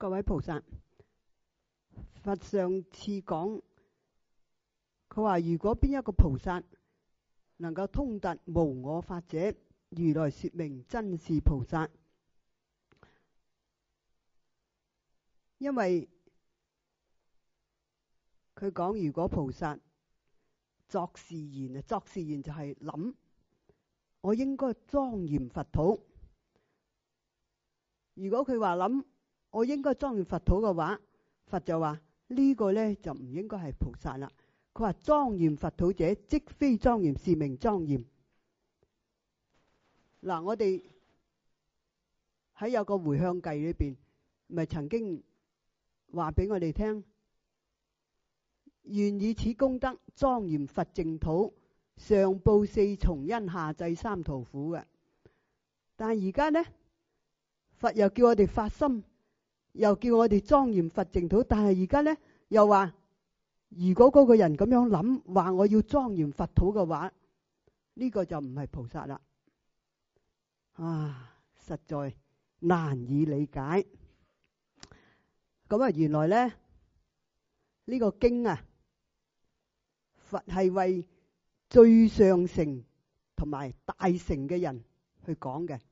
各位菩薩，佛上次講，佢話如果邊一個菩薩能夠通達無我法者，如來說明真是菩薩。因為佢講，如果菩薩作是言啊，作是言就係諗，我應該莊嚴佛土。如果佢話諗，我應該莊嚴佛土嘅話，佛就話呢個呢就唔應該係菩薩啦。佢話莊嚴佛土者，即非莊嚴，是名莊嚴。嗱，我哋喺有個回向偈裏邊，咪曾經話俾我哋聽，願以此功德莊嚴佛淨土，上報四重恩，下濟三途苦嘅。但係而家呢，佛又叫我哋發心，又叫我哋莊嚴佛淨土，但係而家呢，又話如果嗰個人咁樣諗，話我要莊嚴佛土嘅話，呢個就唔係菩薩啦。啊，實在難以理解。咁啊，原來呢，呢個經啊，佛係為最上乘同埋大乘嘅人去講嘅。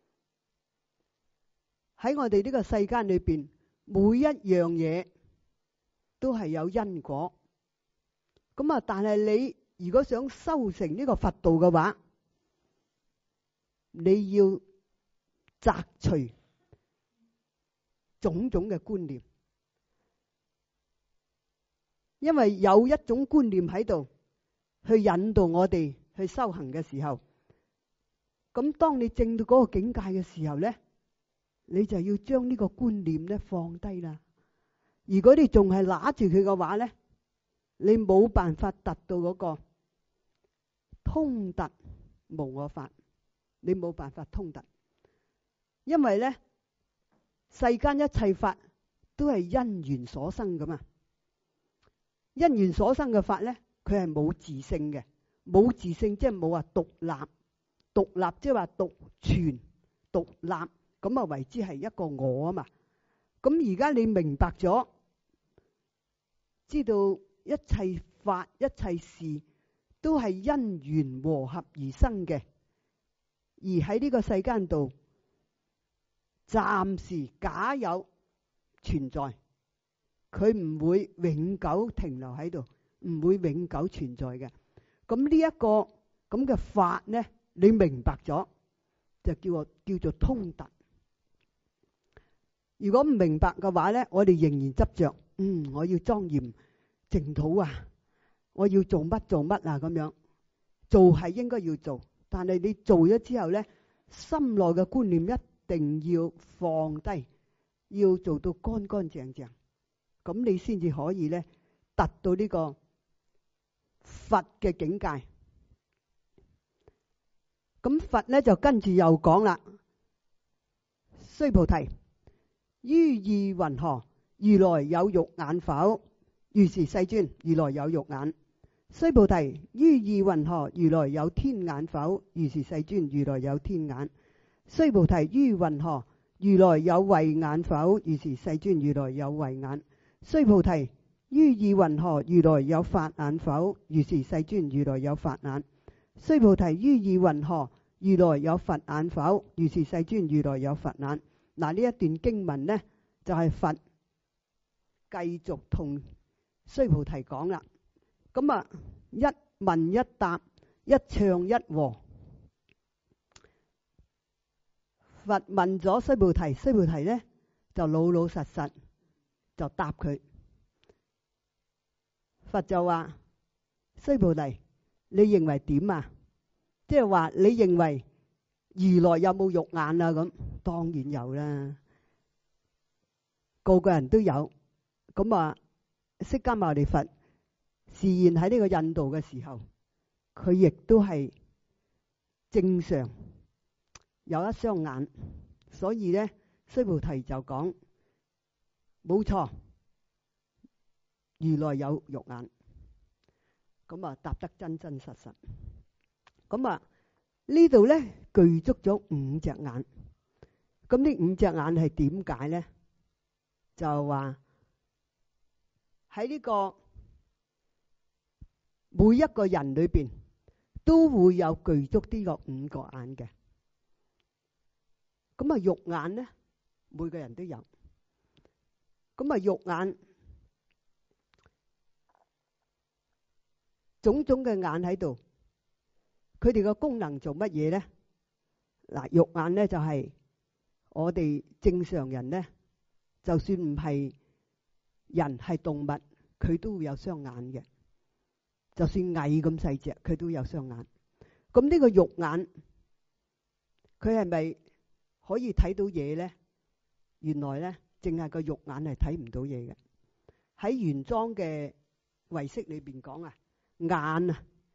喺我哋呢個世間裏邊，每一樣嘢都係有因果。咁啊，但係你如果想修成呢個佛道嘅話，你要摘除種種嘅觀念，因為有一種觀念喺度去引導我哋去修行嘅時候，咁當你證到嗰個境界嘅時候呢，你就要將呢個觀念呢放低啦。如果你仲係拿住佢嘅話呢，你冇辦法達到嗰個通達無我法，你冇辦法通達。因為呢，世間一切法都係因緣所生噶嘛，因緣所生嘅法呢，佢係冇自性嘅，冇自性即係冇話獨立，獨立即係話獨存獨立，咁啊為之係一個我啊嘛。咁而家你明白咗，知道一切法一切事都係因緣和合而生嘅，而喺呢個世間度暫時假有存在，佢唔會永久停留喺度，唔會永久存在嘅。咁呢一個咁嘅法呢，你明白咗就叫做通達。如果唔明白嘅話呢，我哋仍然執着，我要莊嚴淨土啊，我要做乜做乜啊，咁樣做係應該要做，但係你做咗之後呢，心內嘅觀念一定要放低，要做到乾乾淨淨，咁你先至可以呢達到呢個佛嘅境界。咁佛呢就跟住又講啦，須菩提，於意云何？如來有肉眼否？如是世尊，如來有肉眼。須菩提，於意云何？如來有天眼否？如是世尊，如來有天眼。須菩提，於云何？如來有慧眼否？如是世尊，如來有慧眼。須菩提，於意云何？如來有法眼否？如是世尊，如來有法眼。須菩提，於意云何？如來有佛眼否？如是世尊，如來有佛眼。嗱，呢一段經文呢，就係佛繼續同須菩提講啦。咁啊，一問一答，一唱一和。佛問咗須菩提，須菩提呢就老老實實就答佢。佛就話：須菩提，你認為點啊？即係話你認為如來有冇肉眼啊？咁當然有啦，個個人都有。咁啊，釋迦牟尼佛示現喺呢個印度嘅時候，佢亦都係正常有一雙眼，所以呢，須菩提就講冇錯，如來有肉眼。咁啊，答得真真實實。咁啊，呢度呢具足咗5隻眼。咁呢5隻眼係點解呢？ 就話喺呢個每一個人裏邊都會有具足呢個5個眼嘅。咁啊，肉眼咧，每個人都有。咁啊，肉眼種種嘅眼喺度，佢哋嘅功能做乜嘢咧？嗱，肉眼咧就係我哋正常人咧，就算唔係人係動物，佢都會有雙眼嘅。就算蟻咁細隻，佢都有雙眼。咁呢個肉眼，佢係咪可以睇到嘢咧？原來咧，淨係個肉眼係睇唔到嘢嘅。喺原裝嘅遺式裏邊講啊，眼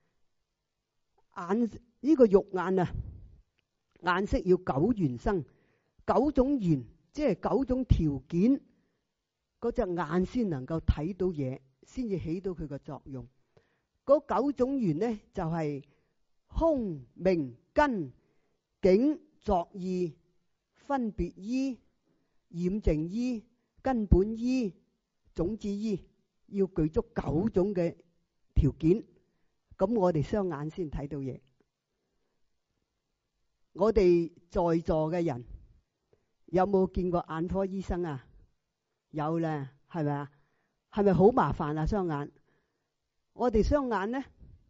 呢個肉眼啊，眼識要9緣生，9種緣，即係9種條件，嗰隻眼先能夠睇到嘢，先至起到佢個作用。嗰9種緣咧，就係空、明、根、境、作意、分別依、染淨依、根本依、種子依，要具足9種嘅條件，咁我哋雙眼先睇到嘢。我哋在座嘅人有冇見過眼科醫生啊？有咧，係咪啊？係咪好麻煩啊？雙眼，我哋雙眼呢，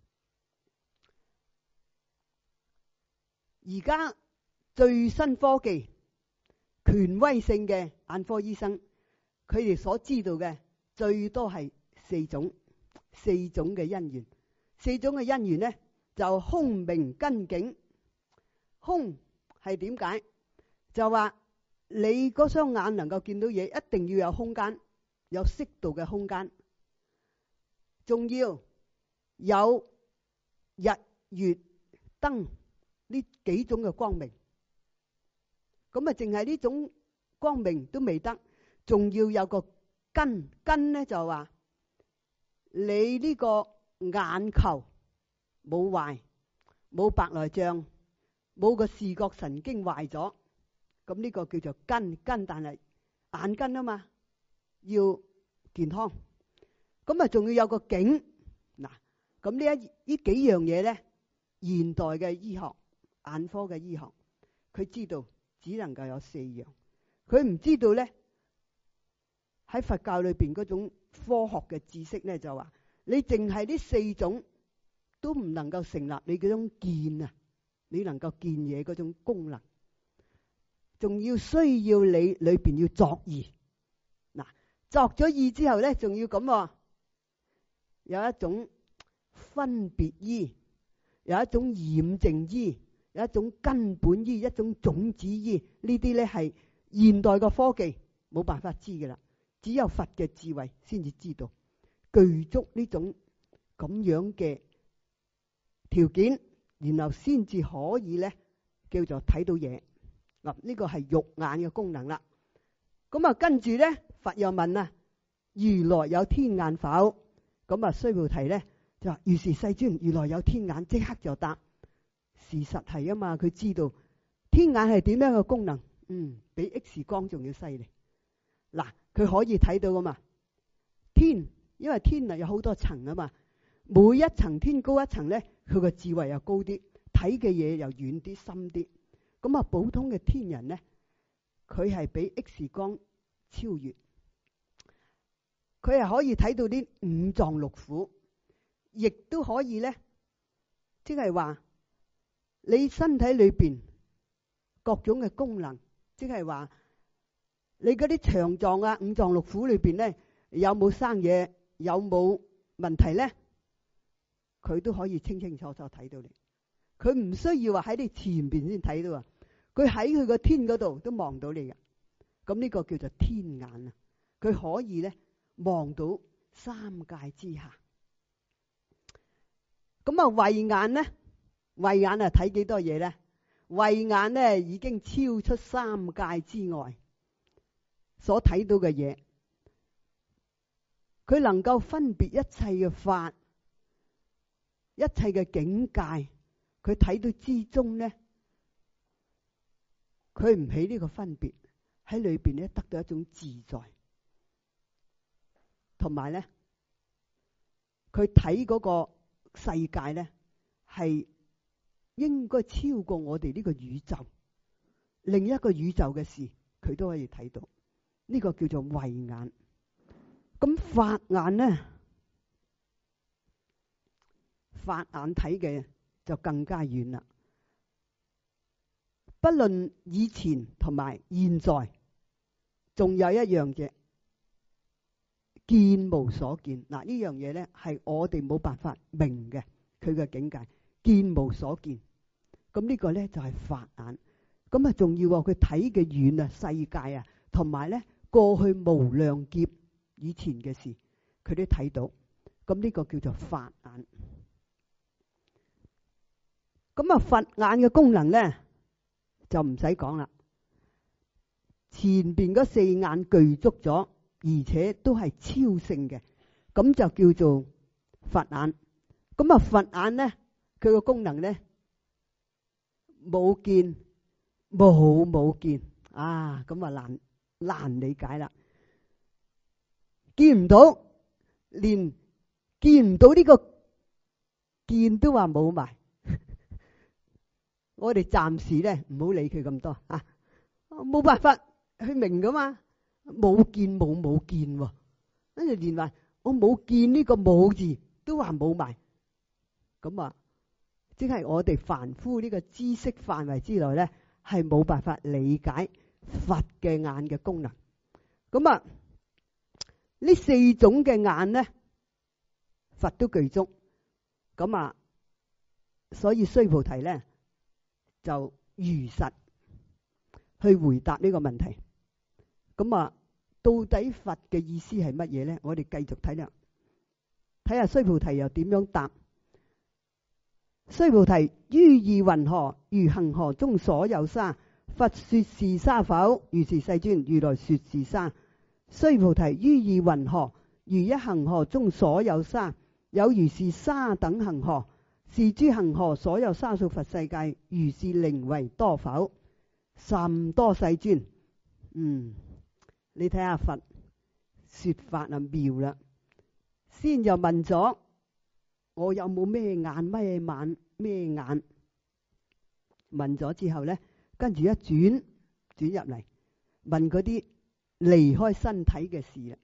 而家最新科技、權威性嘅眼科醫生，佢哋所知道嘅最多係4種嘅因緣。4種嘅因緣呢，就空、明、根、境。空係點解？就話你嗰雙眼能夠見到嘢，一定要有空間，有適度嘅空間，仲要有日月燈呢幾種嘅光明。咁啊，淨係呢種光明都未得，仲要有個根。根咧就話你呢個眼球冇壞，冇白內障，冇個視覺神經壞咗，咁呢個叫做根。但係眼根啊嘛，要健康。咁啊，仲要有個境。嗱，咁呢幾樣嘢咧，現代嘅醫學、眼科嘅醫學，佢知道只能夠有4樣，佢唔知道咧，喺佛教裏邊嗰種科學嘅知識咧，就話你淨係呢4種都唔能夠成立你嗰種見啊，你能夠見嘢嗰種功能，仲要需要你裏邊要作意。嗱，作咗意之後咧，仲要咁，有一種分別依，有一種染淨依，有一種根本依，一種種子依。呢啲咧係現代嘅科技冇辦法知㗎啦，只有佛嘅智慧先至知道，具足呢種咁樣嘅條件，然後先至可以咧叫做睇到嘢。嗱，呢個係肉眼嘅功能啦。咁啊，跟住咧，佛又問啊：如來有天眼否？咁啊，須菩提咧就話：如是世尊，如來有天眼。即刻就答：事實係啊嘛，佢知道天眼係點樣嘅功能。比 X 光仲要犀利。嗱，佢可以睇到噶嘛？天，因為天啊有好多層啊嘛，每一層天高一層咧，佢個智慧又高啲，睇嘅嘢又遠啲、深啲。咁啊，普通嘅天人咧，佢係比 X 光超越，佢係可以睇到啲五臟六腑，亦都可以咧，即係話你身體裏邊各種嘅功能，即係話你嗰啲腸臟啊、五臟六腑裏邊咧，有冇生嘢，有冇問題咧，佢都可以清清楚楚睇到你。佢唔需要話喺你前邊先睇到啊，佢喺佢個天嗰度都望到你嘅。咁呢個叫做天眼啊，佢可以咧望到三界之下。咁啊，慧眼咧，慧眼啊睇幾多嘢咧？慧眼咧已經超出三界之外所睇到嘅嘢，佢能夠分別一切嘅法，一切嘅境界，佢睇到之中咧，佢唔起呢個分別，喺裏邊咧得到一種自在。 同埋咧，佢睇嗰個世界咧，係應該超過我哋呢個宇宙，另一個宇宙嘅事，佢都可以睇到。呢個叫做慧眼。咁法眼咧，法眼睇嘅就更加遠啦。不論以前同埋現在，仲有一樣嘢，見無所見。嗱，呢樣嘢咧係我哋冇辦法明嘅，佢嘅境界見無所見。咁呢個咧就係法眼。咁啊，仲要佢睇嘅遠啊，世界啊，同埋咧過去無量劫以前嘅事，佢都睇到。咁呢個叫做法眼。咁啊，佛眼嘅功能咧就唔使講啦。前邊嗰四眼具足咗，而且都係超性嘅，咁就叫做佛眼。咁啊，佛眼咧，佢個功能咧冇見冇見啊，咁啊難理解啦。見唔到，連見唔到呢個見都話冇埋。我哋暫時咧唔好理佢咁多啊，冇辦法去明噶嘛，冇見冇見喎，跟住連話我冇見呢個冇字都話冇埋，咁啊，即係我哋凡夫呢個知識範圍之內咧，係冇辦法理解佛嘅眼嘅功能。咁啊，呢四種嘅眼咧，佛都具足。咁啊，所以須菩提咧就如實去回答呢個問題。咁啊，到底佛嘅意思係乜嘢咧？我哋繼續睇啦，睇下須菩提又點樣答。須菩提，於意云何？如恒河中所有沙。佛說是沙否？如是世尊，如來說是沙。須菩提，於意云何？如一恒河中所有沙，有如是沙等恒河。是諸恒河所有沙數佛世界，如是寧為多否？甚多世尊。你睇下佛說法啊妙啦。先又問咗我有冇咩眼咩眼？問咗之後咧，跟住一轉入嚟問嗰啲離開身體嘅事啦。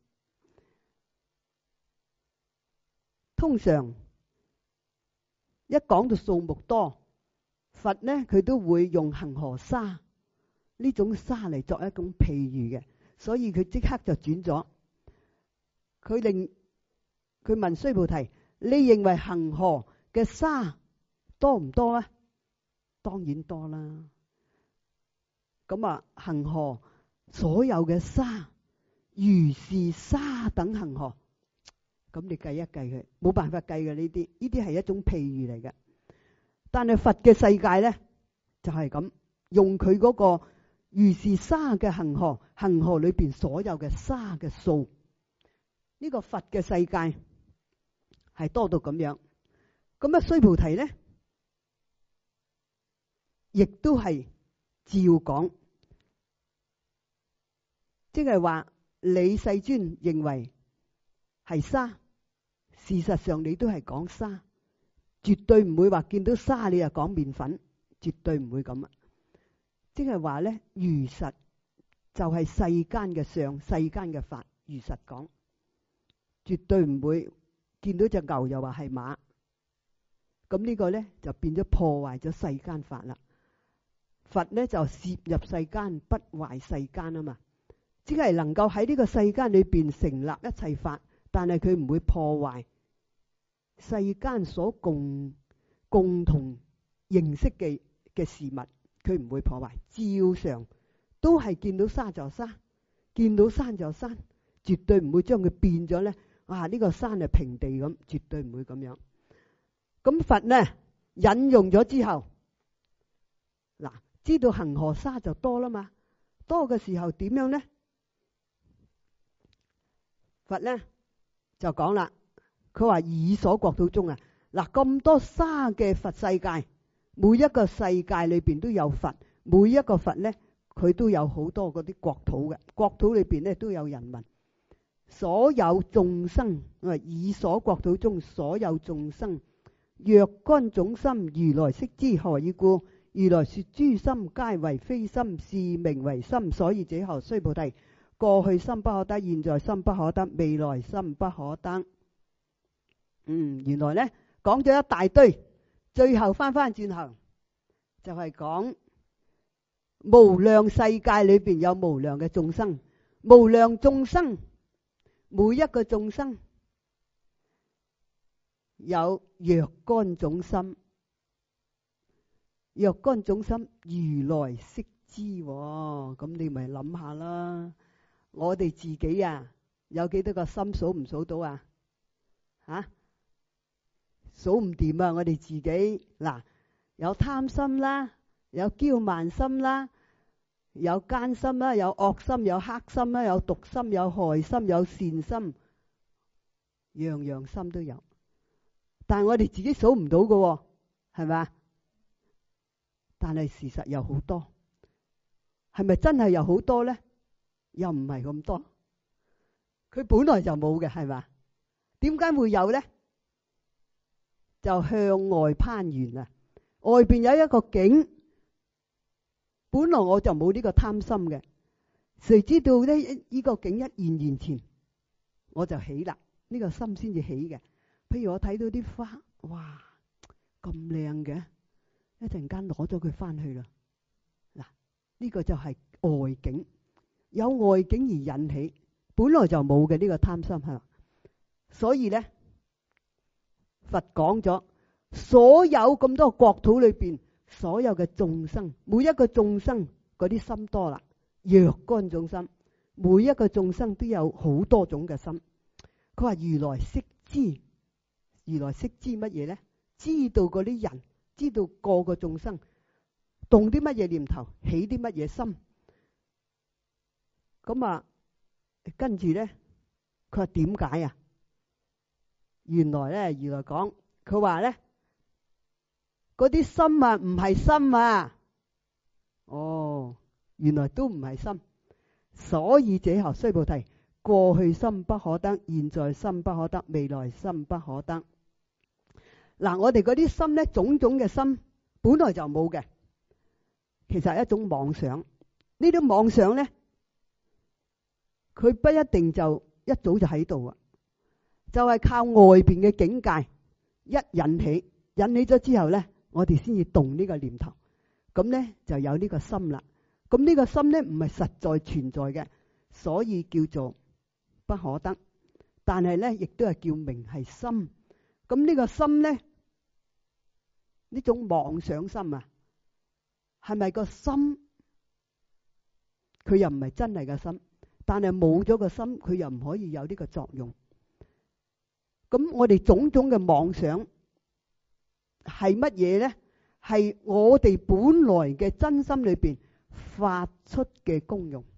通常一講到數目多，佛呢佢都會用恒河沙呢種沙嚟作一種譬喻嘅，所以佢即刻就轉咗。佢問須菩提，你認為恒河嘅沙多唔多啊？當然多啦。咁啊，恒河所有嘅沙，如是沙等恒河。咁你計一計佢，冇辦法計嘅呢啲係一種譬喻嚟嘅。但係佛嘅世界咧，就係咁用佢嗰個如是沙嘅恒河，恒河裏邊所有嘅沙嘅數，呢個佛嘅世界係多到咁樣。咁啊，須菩提咧，亦都係照講，即係話你世尊認為係沙，事實上你都係講沙，絕對唔會話見到沙你又講麵粉，絕對唔會咁啊！即係話咧，如實就係世間嘅相，世間嘅法，如實講，絕對唔會見到隻牛又話係馬。咁呢個咧就變咗破壞咗世間法啦。佛咧就攝入世間，不壞世間啊嘛，只係能夠喺呢個世間裏邊成立一切法。但係佢唔會破壞世間所共同認識嘅事物，佢唔會破壞，照常都係見到沙就沙，見到山就山，絕對唔會將佢變咗咧。呢個山係平地咁，絕對唔會咁樣。咁佛呢引用咗之後，嗱，知道恒河沙就多啦嘛，多嘅時候點樣呢？佛呢就講啦，佢話以所國土中啊，嗱，咁多沙嘅佛世界，每一個世界裏邊都有佛，每一個佛咧佢都有好多嗰啲國土嘅，國土裏邊咧都有人民， 所有眾生，以所國土中所有眾生，若干種心，如來悉知。何以故？如來說諸心皆為非心，是名為心。所以者何？須菩提，過去心不可得，現在心不可得，未來心不可得。原來呢講咗一大堆，最後翻轉頭就係講無量世界裏邊有無量嘅眾生，無量眾生，每一個眾生有若干種心，若干種心如來悉知。咁你咪諗下啦，我哋自己啊有幾多個心，數唔數到啊？數唔掂啊！我哋自己嗱，有貪心啦，有驕慢心啦，有奸心啦，有惡心，有黑心啦，有毒心，有害心，有善心，樣樣心都有。但係我哋自己數唔到㗎，係咪？但係事實有好多，係咪真係有好多呢？又唔係咁多，佢本來就冇嘅，係咪？點解會有呢？就向外攀緣啊！外邊有一個境，本來我就冇呢個貪心嘅，誰知道呢？呢個境一現前，我就起啦，呢個心先至起嘅。譬如我睇到啲花，哇，咁靚嘅，一陣間攞咗佢翻去啦。嗱，呢個就係外境，有外境而引起，本來就冇嘅呢個貪心係。所以呢，佛講咗，所有咁多國土裏邊，所有嘅眾生，每一個眾生嗰啲心多啦，若干種心，每一個眾生都有好多種嘅心。佢話如來悉知，如來悉知乜嘢呢？知道嗰啲人，知道個個眾生動啲乜嘢念頭，起啲乜嘢心。咁啊，跟住呢，佢話點解啊？原來呢，如來講，佢話呢，嗰啲心啊，唔係心啊。哦，原來都唔係心。所以者何？須菩提，過去心不可得，現在心不可得，未來心不可得。嗱，我哋嗰啲心呢，種種嘅心本來就冇嘅，其實係一種妄想。呢啲妄想呢，佢不一定就一早就喺度啊。就係靠外邊嘅境界一引起咗之後呢，我哋先至動呢個念頭，咁呢就有呢個心啦。咁呢個心呢唔係實在存在嘅，所以叫做不可得。但係呢亦都係叫名係心。咁呢個心呢，呢種妄想心啊，係咪個心？佢又唔係真係個心，但係冇咗個心，佢又唔可以有呢個作用。咁我哋種種嘅妄想係乜嘢呢？係我哋本來嘅真心裏邊發出嘅功用，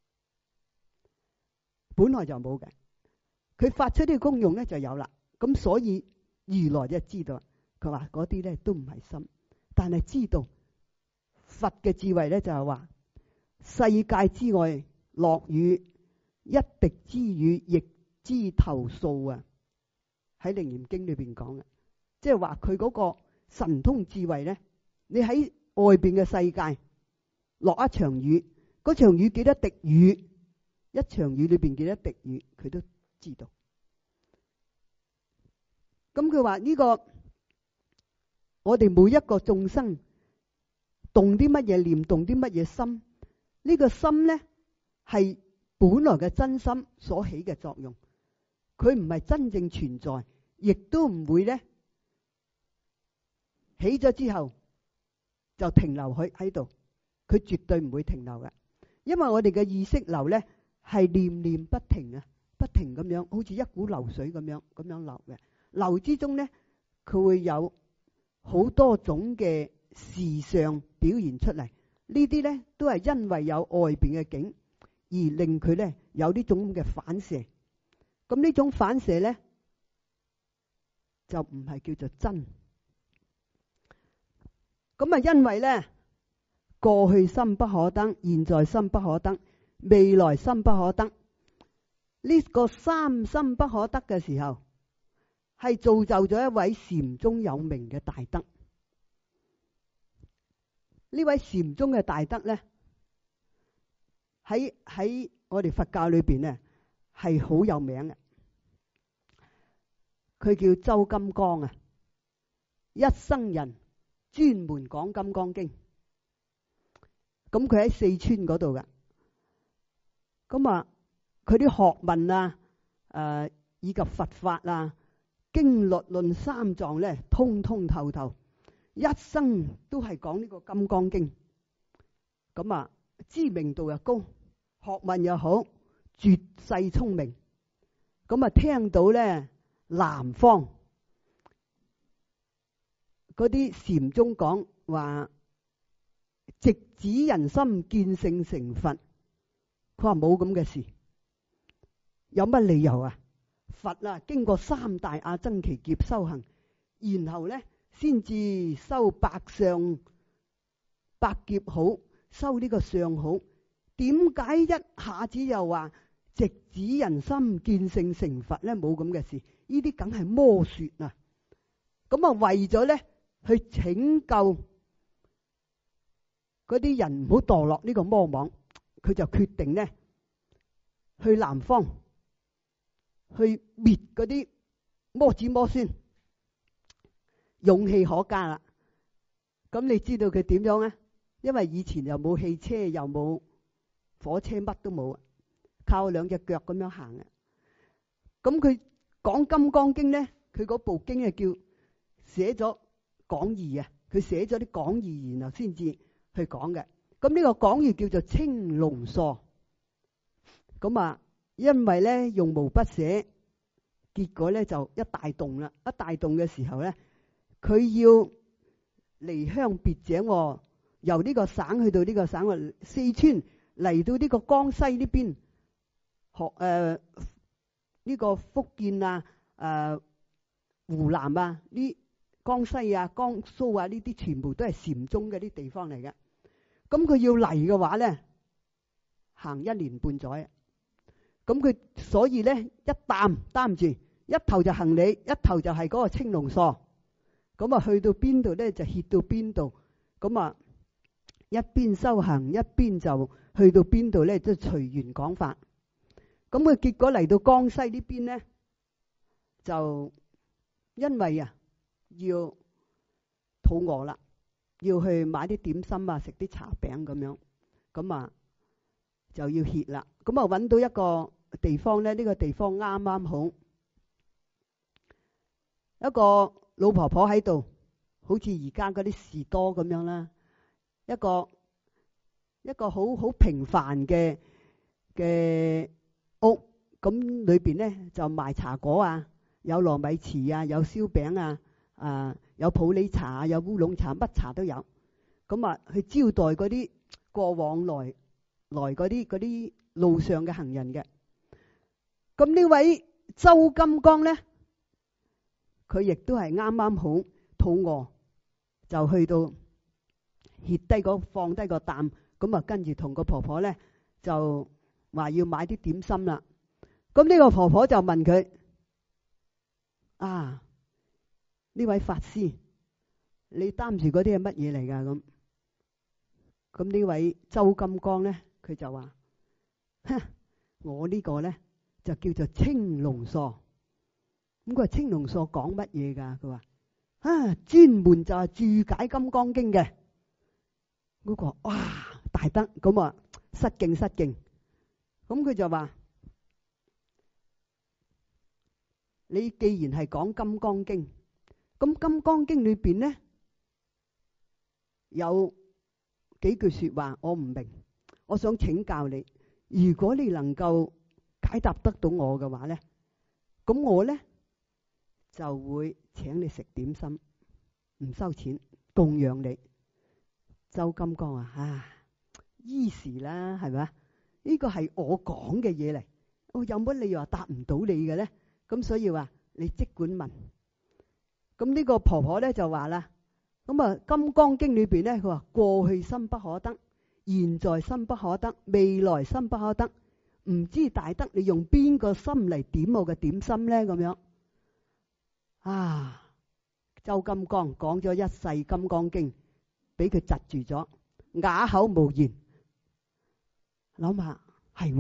本來就冇嘅，佢發出啲功用呢就有啦。咁所以如來就知道，佢話嗰啲呢都唔係心，但係知道佛嘅智慧呢就係話，世界之外落雨，一滴之雨亦知頭數啊！喺楞嚴經裏邊講嘅，即係話佢嗰個神通智慧呢，你喺外邊嘅世界落一場雨，嗰場雨幾多滴雨，一場雨裏邊幾多滴雨，佢都知道。咁佢話呢個我哋每一個眾生動啲乜嘢念，動啲乜嘢心，呢個心呢係本來嘅真心所起嘅作用，佢唔係真正存在。亦都唔會呢起咗之後就停留喺度，佢絕對唔會停留嘅。因為我哋嘅意識流呢係念念不停啊，不停咁樣，好似一股流水咁樣流嘅。流之中呢，佢會有好多種嘅事相表現出嚟。呢啲呢都係因為有外邊嘅境而令佢呢有呢種嘅反射。咁呢種反射呢，就唔係叫做真。咁啊，因為呢，過去心不可得，現在心不可得，未來心不可得。 呢個三心不可得嘅時候，係造就咗一位禪宗有名嘅大德。呢位禪宗嘅大德咧，喺我哋佛教裏邊咧係好有名嘅。佢叫周金剛啊，一生人專門講《金剛經》。咁佢喺四川嗰度噶。咁啊，佢啲學問啊，以及佛法啊、經律論三藏咧，通通透透，一生都係講呢個《金剛經》。咁啊，知名度又高，學問又好，絕世聰明。咁啊，聽到咧南方嗰啲禪宗講話，直指人心，見性成佛。佢話冇咁嘅事，有乜理由啊？佛啊，經過三大阿僧祇劫修行，然後咧先至修百相百劫好，修呢個相好。點解一下子又話直指人心，見性成佛咧？冇咁嘅事，呢啲梗係魔說啊！咁啊，為咗咧去拯救嗰啲人唔好墮落呢個魔網，佢就決定咧去南方去滅嗰啲魔子魔孫，勇氣可嘉啦。咁你知道佢點樣啊？因為以前又冇汽車，又冇火車，乜都冇，靠兩隻腳咁樣行嘅。咁佢講《金剛經》咧，佢嗰部經係叫寫咗講義啊，佢寫咗啲講義，然後先至去講嘅。咁呢個講義叫做青龍疏。咁啊，因為咧用毛筆寫，結果咧就一大棟啦。一大棟嘅時候咧，佢要離鄉別井，由呢個省去到呢個省，四川嚟到呢個江西呢邊，學呢個福建啊、湖南啊、呢江西啊、江蘇啊，呢啲全部都係禪宗嘅啲地方嚟嘅。咁佢要嚟嘅話咧，行1年半載。咁佢所以咧一擔住，一頭就行李，一頭就係嗰個青龍疏。咁啊去到邊度咧就歇到邊度。咁啊一邊修行，一邊就去到邊度咧，即係隨緣講法。咁佢結果嚟到江西呢邊咧，就因為啊要肚餓啦，要去買啲點心啊，食啲茶餅咁樣，咁啊就要歇啦。咁啊揾到一個地方咧，呢個地方啱啱好，一個老婆婆喺度，好似而家嗰啲士多咁樣啦，一個好平凡嘅屋，咁裏邊咧就賣茶果啊，有糯米糍啊，有燒餅啊，有普洱茶啊，有烏龍茶，乜茶都有。咁啊去招待嗰啲過往來嗰啲路上嘅行人嘅。咁呢位周金剛咧，佢亦都係啱啱好肚餓，就去到歇低放低個擔，咁啊跟住同個婆婆咧就話要買啲點心啦。咁呢個婆婆就問佢：啊，呢位法師，你擔住嗰啲係乜嘢嚟㗎？咁呢位周金剛咧，佢就話：我呢個咧就叫做青龍疏。咁佢話青龍疏講乜嘢㗎？佢話：專門就係注解《金剛經》嘅。嗰個哇大德，咁啊失敬。咁佢就話：你既然係講《金剛經》，咁《金剛經》裏邊咧有幾句說話我唔明，我想請教你。如果你能夠解答得到我嘅話咧，咁我咧就會請你食點心，唔收錢，供養你。周金剛啊，依時啦，係咪？呢個係我講嘅嘢嚟，我有乜理由話答唔到你嘅咧？咁所以話你即管問。咁呢個婆婆咧就話啦，咁啊《金剛經》裏邊咧，佢話過去心不可得，現在心不可得，未來心不可得， 唔知大德你用邊個心嚟點我嘅點心咧？咁樣啊，周金剛講咗一世金剛經，俾佢窒住咗，啞口無言。諗下係，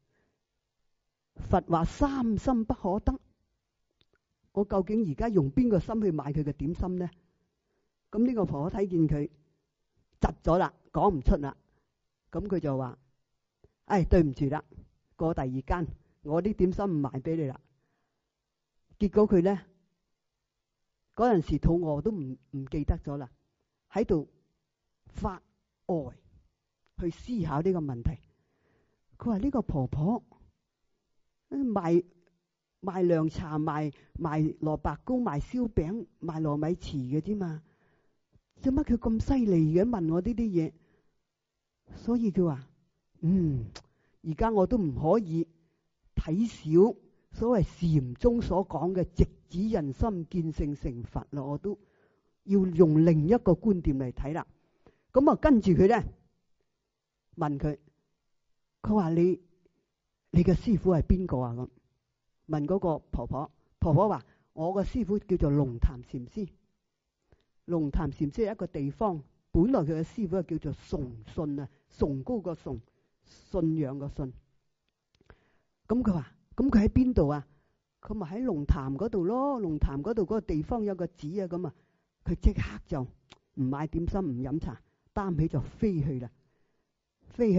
佛話三心不可得，我究竟而家用邊個心去買佢嘅點心呢？咁呢個婆婆睇見佢窒咗啦，講唔出啦，咁佢就話：唉，對唔住啦，過第二間，我啲點心唔賣俾你啦。結果佢咧嗰陣時肚餓都唔記得咗啦，喺度發呆去思考呢個問題。佢話呢個婆婆賣涼茶、賣蘿蔔糕、賣燒餅、賣糯米糍嘅啫嘛，做乜佢咁犀利嘅問我呢啲嘢？所以佢話：而家我都唔可以睇小所謂禪宗所講嘅直指人心、見性成佛啦，我都要用另一個觀點嚟睇啦。咁啊，跟住佢咧問佢。佢話你嘅師傅係邊個啊？咁問嗰個婆婆，婆婆話我個師傅叫做龍潭禪師。龍潭禪師係一個地方，本來佢嘅師傅係叫做崇信啊，崇高個崇，信仰個信。咁佢話咁佢喺邊度啊？佢咪喺龍潭嗰度咯，龍潭嗰度嗰個地方有個寺啊。咁啊，佢即刻就唔買點心，唔飲茶，擔起就飛去啦，飛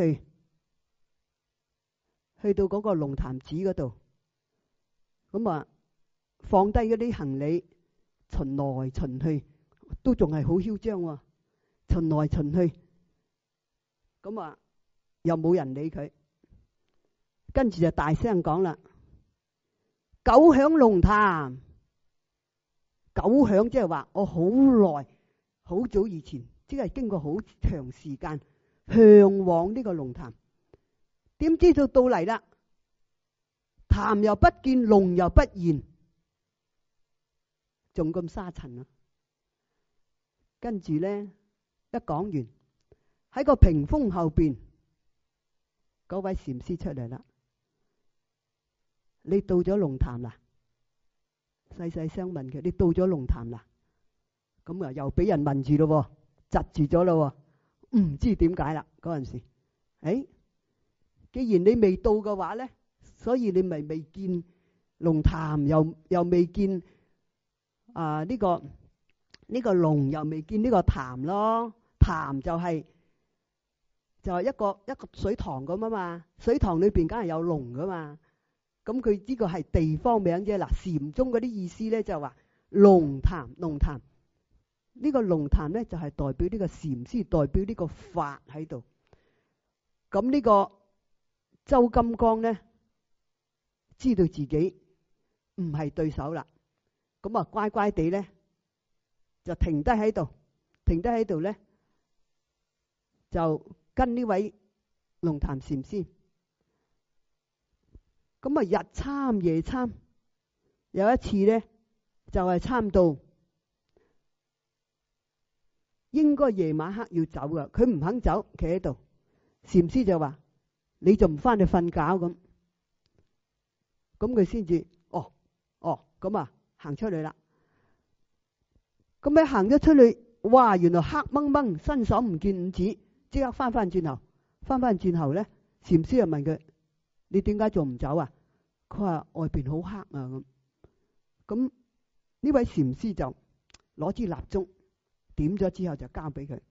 去到嗰個龍潭寺嗰度，咁啊放低嗰啲行李，巡來巡去，都仲係好囂張喎，巡來巡去，咁啊又冇人理佢，跟住就大聲講啦：久響龍潭，久響即係話我好耐好早以前，即係經過好長時間向往呢個龍潭。點知道到嚟啦，潭又不見，龍又不現，仲咁沙塵啊！跟住咧一講完，喺個屏風後邊，嗰位禪師出嚟啦。你到咗龍潭啦？細細聲問佢：你到咗龍潭啦？咁啊又俾人問住咯，窒住咗咯，唔知點解啦嗰陣時，既然你未到嘅話咧，所以你咪未見龍潭，又未見呢個龍，又未見呢個潭咯。潭就係一個水塘咁啊嘛，水塘裏邊梗係有龍噶嘛。咁佢呢個係地方名啫。嗱，禪宗嗰啲意思咧就話龍潭，龍潭呢個龍潭咧就係代表呢個禪師，代表呢個法喺度。咁呢個周金剛咧知道自己唔係對手啦，咁啊乖乖地咧就停低喺度咧，就跟呢位龍潭禪師。咁啊日參夜參，有一次咧就係參到應該夜晚黑要走噶，佢唔肯走，企喺度。禪師就話：你就唔翻去瞓覺咁，咁佢先至咁啊行出嚟啦。咁你行咗出去，哇！原來黑掹掹，伸手唔見五指，即刻翻轉頭咧，禪師就問佢：你點解仲唔走啊？佢話外邊好黑啊咁呢位禪師就攞支蠟燭點咗之後就交俾佢。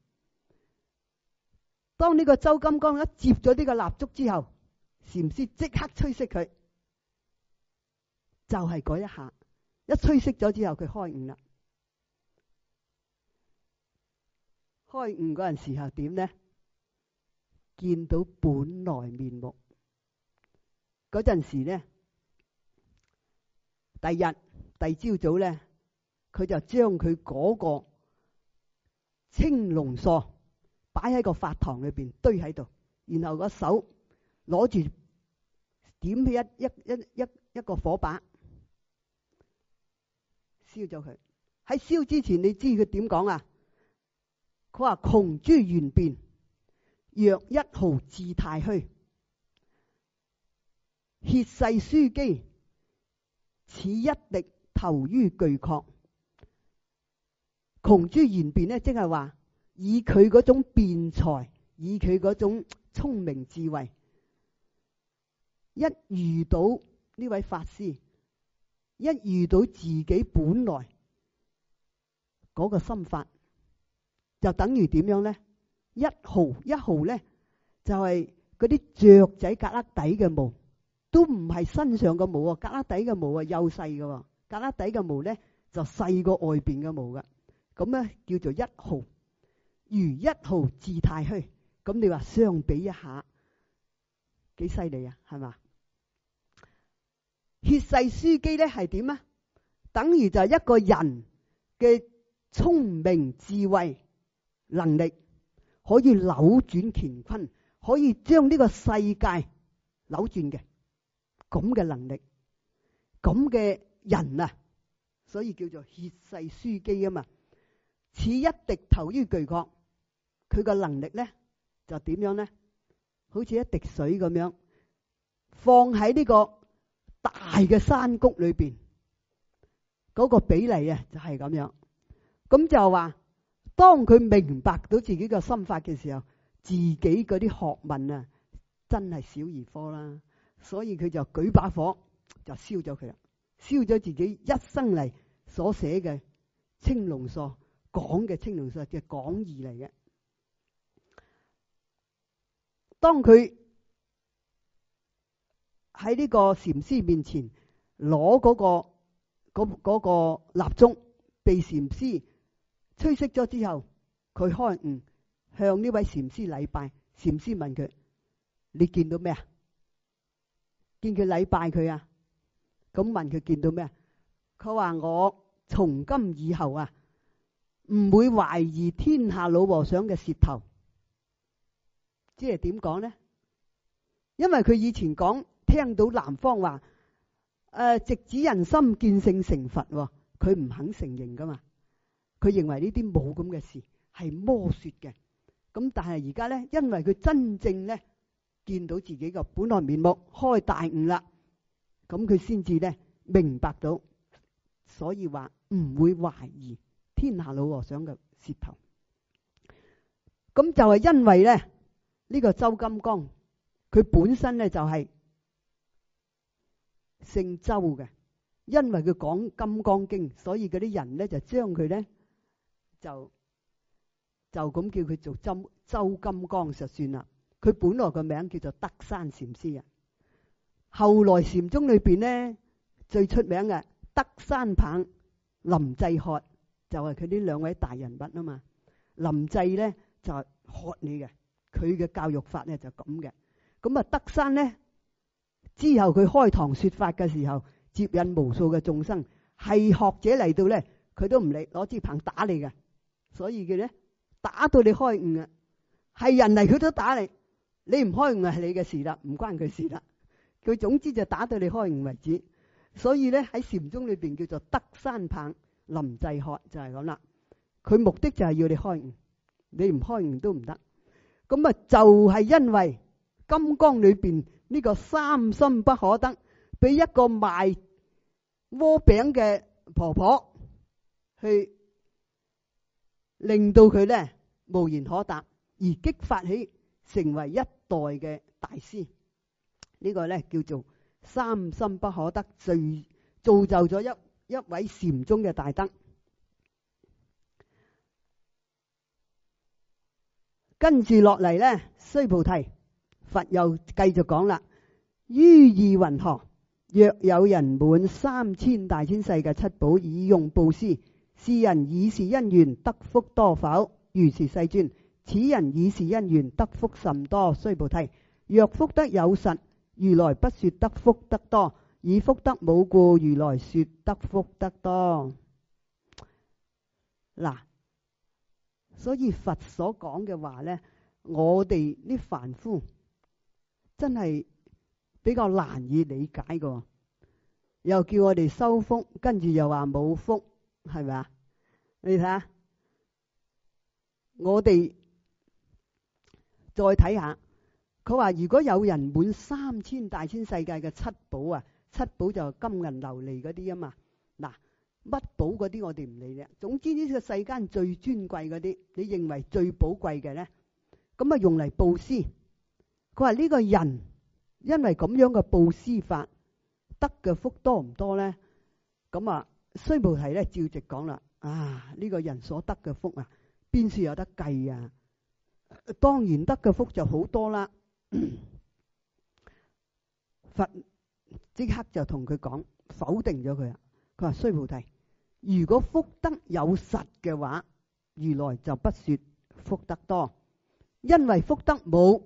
當呢個周金剛一接咗呢個蠟燭之後，禪師即刻吹熄佢，就係嗰一下，一吹熄咗之後，佢開悟啦。開悟嗰陣時候點呢？見到本來面目。嗰陣時呢，第二朝早呢，佢就將佢嗰個青龍梳擺喺個法堂裏邊堆喺度，然後個手攞住點起一個火把，燒咗佢。喺燒之前，你知佢點講啊？佢話：窮諸緣變，若一毫自太虛。 血勢樞機，似一滴投於巨礦。窮諸言辯呢，即係話以佢嗰種辯才，以佢嗰種聰明智慧，一遇到呢位法師，一遇到自己本來嗰個心法，就等於點樣呢？一毫呢，就係嗰啲雀仔格旯底嘅毛，都唔係身上嘅毛啊，格旯底嘅毛啊幼細嘅，格旯底嘅毛呢就細過外邊嘅毛嘅，咁咧叫做一毫，如一毫自太虛。咁你話相比一下，幾犀利啊？係嘛？血勢樞機咧係點啊？等於就係一個人嘅聰明智慧能力，可以扭轉乾坤，可以將呢個世界扭轉嘅咁嘅能力，咁嘅人啊，所以叫做血勢樞機啊嘛。似一滴投於巨礦，佢個能力咧就點樣咧？好似一滴水咁樣，放喺呢個大嘅山谷裏邊，嗰個比例啊就係咁樣。咁就話，當佢明白到自己嘅心法嘅時候，自己嗰啲學問啊，真係小兒科啦。所以佢就舉把火就燒咗佢啦，燒咗自己一生嚟所寫嘅青龍疏講嘅青龍疏嘅講義嚟嘅。當佢喺呢個禪師面前攞嗰個蠟燭，被禪師吹熄咗之後，佢開悟，向呢位禪師禮拜。禪師問佢：你見到咩啊？見佢禮拜佢啊？咁問佢見到咩啊？佢話：我從今以後啊，唔會懷疑天下老和尚嘅舌頭。即係點講呢？因為佢以前講聽到南方話，直指人心，見性成佛，佢唔肯承認噶嘛。佢認為呢啲冇咁嘅事，係魔說嘅。咁但係而家呢，因為佢真正呢見到自己嘅本來面目，開大悟啦，咁佢先至呢明白到，所以話唔會懷疑天下老和尚嘅舌頭。咁就係因為呢。呢個周金剛，佢本身咧就係姓周嘅，因為佢講《金剛經》，所以嗰啲人咧就將佢咧就咁叫佢做周金剛就算啦。佢本來個名叫做德山禪師啊。後來禪宗裏邊咧最出名嘅德山棒、臨濟喝，就係佢呢兩位大人物啊嘛。臨濟咧就係喝你嘅。佢嘅教育法咧就咁嘅，咁啊德山咧之後佢開堂說法嘅時候，接引無數嘅眾生，係學者嚟到咧，佢都唔理，攞支棒打你嘅，所以佢咧打到你開悟啊，係人嚟佢都打你，你唔開悟係你嘅事啦，唔關佢事啦，佢總之就打到你開悟為止。所以咧喺禪宗裏邊叫做德山棒、臨濟喝，就係咁啦。佢目的就係要你開悟，你唔開悟都唔得。咁啊，就係因為金剛裏邊呢個三心不可得，俾一個賣鍋餅嘅婆婆去令到佢咧無言可答，而激發起成為一代嘅大師。呢個咧叫做三心不可得，造就咗一位禪宗嘅大德。跟住落嚟呢，須菩提，佛又繼續講啦。於意云何？若有人滿3000大千世嘅七寶以用布施，是人以是因緣得福多否？如是世尊，此人以是因緣得福甚多。須菩提，若福德有實，如來不說得福德多；以福德無故，如來說得福德多。嗱。所以佛所講嘅話呢，我哋啲凡夫真係比較難以理解嘅，又叫我哋修福，跟住又話冇福，係咪啊？你睇下，我哋再睇下佢話如果有人滿3000大千世界嘅七寶啊，七寶就金銀琉璃嗰啲啊嘛。嗱，乜寶嗰啲我哋唔理嘅。總之呢個世間最尊貴嗰啲，你認為最寶貴嘅咧，咁啊用嚟布施。佢話呢個人因為咁樣嘅布施法得嘅福多唔多咧？咁啊，須菩提咧照直講啦。呢個人所得嘅福啊，邊處有得計啊？當然得嘅福就好多啦。佛即刻就同佢講，否定咗佢啊。佢話須菩提，如果福德有實嘅話，如來就不說福德多，因為福德冇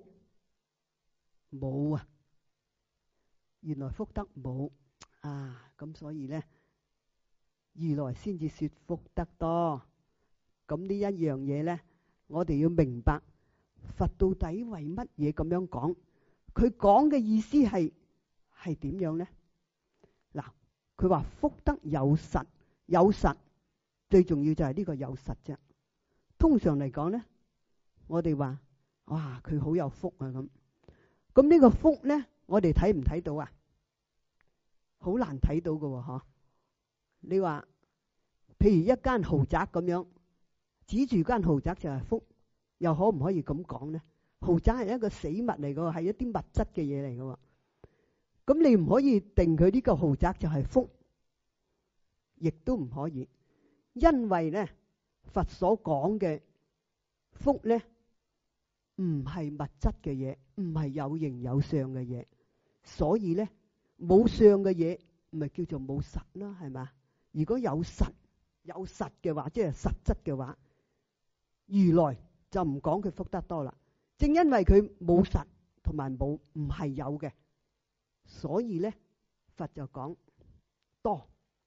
啊。原來福德冇咁所以咧，如來先至說福德多。咁呢一樣嘢咧，我哋要明白佛到底為乜嘢咁樣講？佢講嘅意思係點樣咧？嗱，佢話福德有實，有實最重要就係呢個有實啫。通常嚟講咧，我哋話哇佢好有福啊咁。咁呢個福咧，我哋睇唔睇到啊？好難睇到噶喎，嗬？你話譬如一間豪宅咁樣，指住間豪宅就係福，又可唔可以咁講咧？豪宅係一個死物嚟噶，係一啲物質嘅嘢嚟噶。咁你唔可以定佢呢個豪宅就係福，亦都唔可以，因為咧佛所講嘅福咧唔係物質嘅嘢，唔係有形有相嘅嘢，所以咧冇相嘅嘢咪叫做冇實啦，係嘛？如果有實嘅話，即係實質嘅話，如來就唔講佢福德多啦。正因為佢冇實同埋冇唔係有嘅，所以咧佛就講多。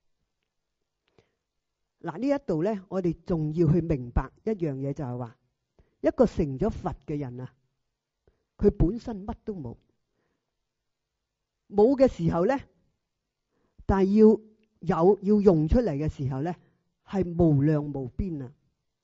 嗱，呢一度咧，我哋仲要去明白一樣嘢，就係話一個成咗佛嘅人啊，佢本身乜都冇嘅時候咧，但係要用出嚟嘅時候咧，係無量無邊啊！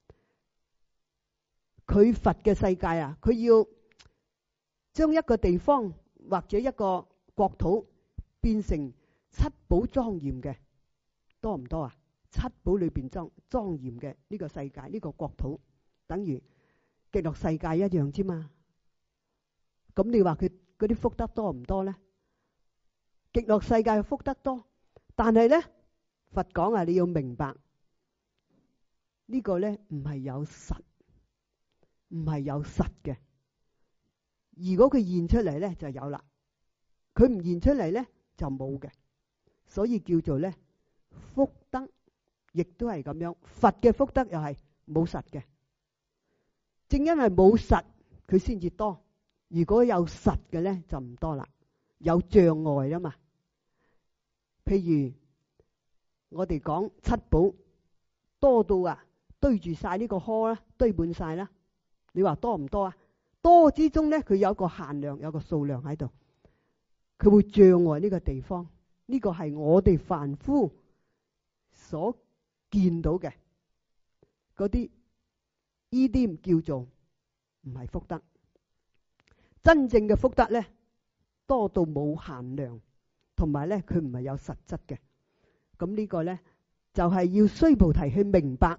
佢佛嘅世界啊，佢要將一個地方或者一個國土變成七寶莊嚴嘅，多唔多啊？七寶裏邊莊嚴嘅呢個世界，呢個國土等於極樂世界一樣之嘛。咁你話佢嗰啲福德多唔多咧？極樂世界福德多，但係咧佛講啊，你要明白呢個咧唔係有實，唔係有實嘅。如果佢現出嚟咧就有啦，佢唔現出嚟咧就冇嘅。所以叫做咧福德，亦都係咁樣。佛嘅福德又係冇實嘅，正因為冇實佢先至多。如果有實嘅咧就唔多啦，有障礙啦嘛。譬如我哋講七寶多到啊堆住晒呢個殼啦，堆滿晒啦。你話多唔多啊？多之中咧佢有個限量，有個數量喺度，佢會障礙呢個地方。呢個係我哋凡夫所見到嘅嗰啲，呢啲叫做唔係福德。真正嘅福德咧多到冇限量，同埋咧佢唔係有實質嘅。咁呢個咧就係要須菩提去明白，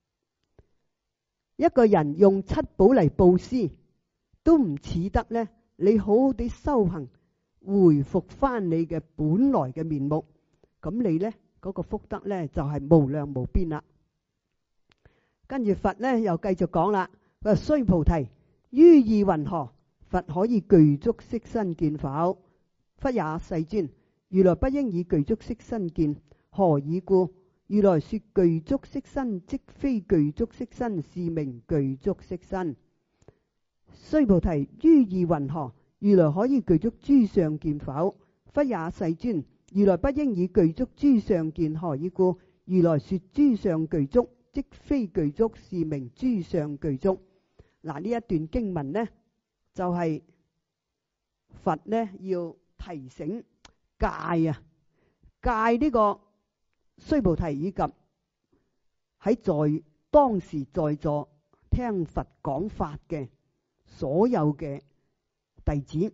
一個人用七寶嚟布施都唔似得咧，你好好地修行回復翻你嘅本來嘅面目，咁你咧嗰個福德咧就係無量無邊啦。跟住佛咧又繼續講啦，佢話須菩提，於意云何？佛可以具足色身見否？忽也，世尊，如來不應以具足色身見，何以故？如來說具足色身，即非具足色身，是名具足色身。須菩提，於意云何？如來可以具足諸相見否？忽也，世尊，如來不應以具足諸相見，何以故？如來說諸相具足，即非具足，是名諸相具足。嗱，呢一段經文呢，就係佛呢要提醒戒啊，戒呢個須菩提以及喺當時在座聽佛講法嘅所有嘅弟子，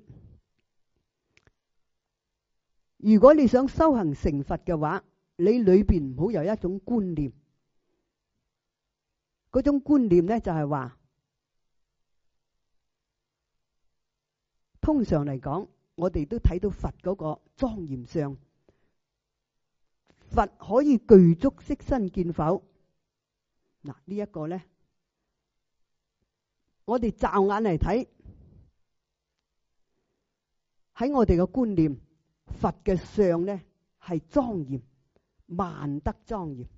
如果你想修行成佛嘅話，你裏邊唔好有一種觀念，嗰種觀念呢，就係話，通常嚟講，我哋都睇到佛嗰個莊嚴相，佛可以具足色身見否？嗱，呢一個呢，我哋驟眼嚟睇，喺我哋嘅觀念，佛嘅相呢係莊嚴，萬德莊嚴。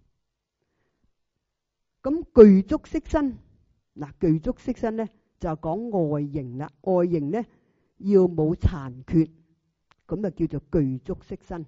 咁具足色身，嗱，具足色身呢就講外形啦，外形呢要冇殘缺，咁就叫做具足色身。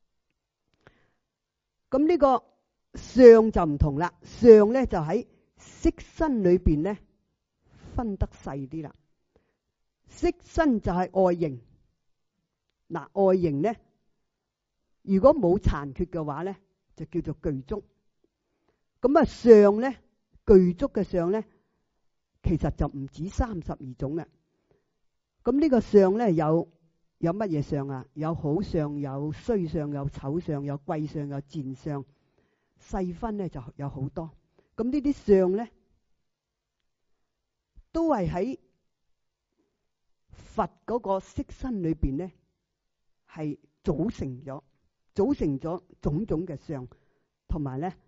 咁呢個相就唔同啦，相呢就喺色身裏邊呢分得細啲啦。色身就係外形，嗱，外形呢如果冇殘缺嘅話呢，就叫做具足。咁啊，相呢，具足嘅相呢，其實就唔止32種嘅。咁呢個相呢，有乜嘢相啊？有好相，有衰相，有醜相，有貴相，有賤相，細分呢就有好多。咁呢啲相呢，都係喺佛嗰個色身裏邊呢，係組成咗種種嘅相，同埋呢，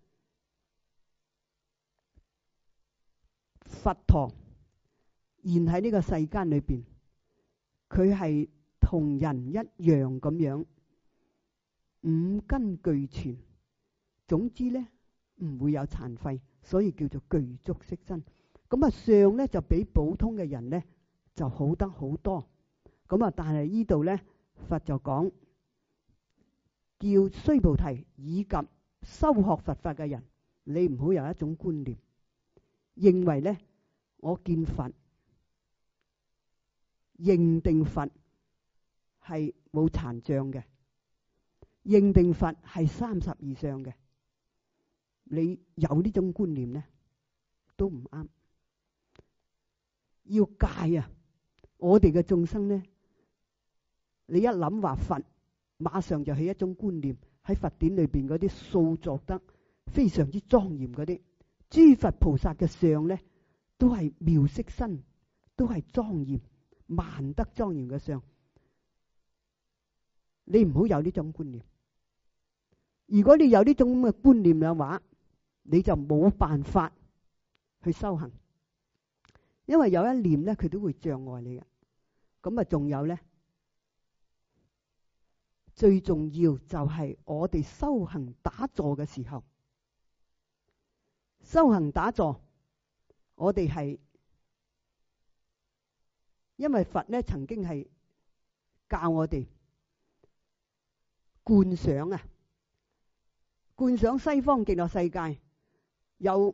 佛陀現喺呢個世間裏邊，佢係同人一樣咁樣，五根俱全，總之呢唔會有殘廢，所以叫做具足色身。咁啊，相呢就比普通嘅人呢就好得好多。咁啊，但係呢度呢，佛就講叫須菩提以及修學佛法嘅人，你唔好有一種觀念，認為呢，我見佛認定佛係冇殘障嘅，認定佛係30以上嘅，你有呢種觀念呢都唔啱。要戒啊！我哋嘅眾生呢，你一諗話佛，馬上就起一種觀念，喺佛典裏邊嗰啲塑作得非常之莊嚴嗰啲諸佛菩薩嘅相呢，都係妙色身，都係莊嚴萬德莊嚴嘅相。你唔好有呢種觀念。如果你有呢種咁嘅觀念嘅話，你就冇辦法去修行，因為有一念呢，佢都會障礙你嘅。咁啊，仲有呢，最重要就係我哋修行打坐嘅時候，修行打坐，我哋係因為佛呢曾經係教我哋觀想啊，觀想西方極樂世界，有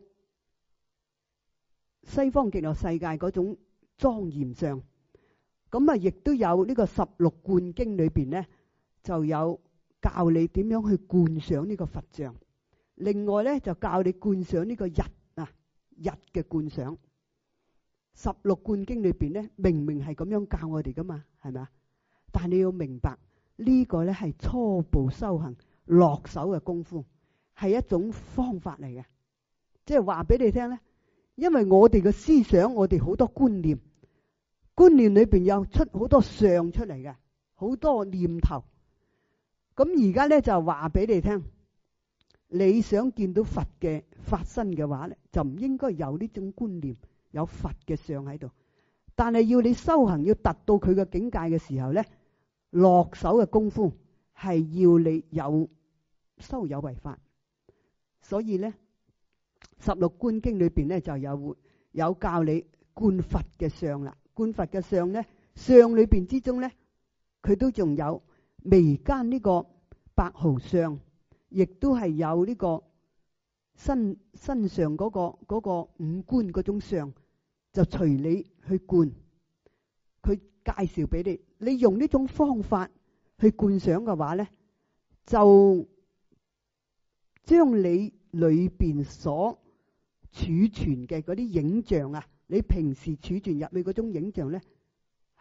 西方極樂世界嗰種莊嚴相。咁啊，亦都有呢個十六觀經裏邊呢，就有教你點樣去觀想呢個佛像。另外呢，就教你觀想呢個日啊，日嘅觀想。十六觀經裏邊呢，明明係咁樣教我哋噶嘛，係咪啊？但係你要明白呢個呢係初步修行落手嘅功夫，係一種方法嚟嘅。即係話俾你聽呢，因為我哋嘅思想，我哋好多觀念裏邊有出好多相出嚟嘅，好多念頭。咁而家呢，就話俾你聽，你想見到佛嘅發生嘅話呢，就唔應該有呢種觀念，有佛嘅相喺度。但係要你修行要達到佢嘅境界嘅時候呢，落手嘅功夫係要你有修有為法。所以呢，十六觀經裏邊呢，就有教你觀佛嘅相啦。觀佛嘅相呢，相裏邊之中呢，佢都仲有眉間呢個白毫相，亦都係有呢個身上嗰個五官嗰種相，就隨你去觀。佢介紹俾你，你用呢種方法去觀想嘅話呢，就將你裏邊所儲存嘅嗰啲影像啊，你平時儲存入去嗰種影像呢，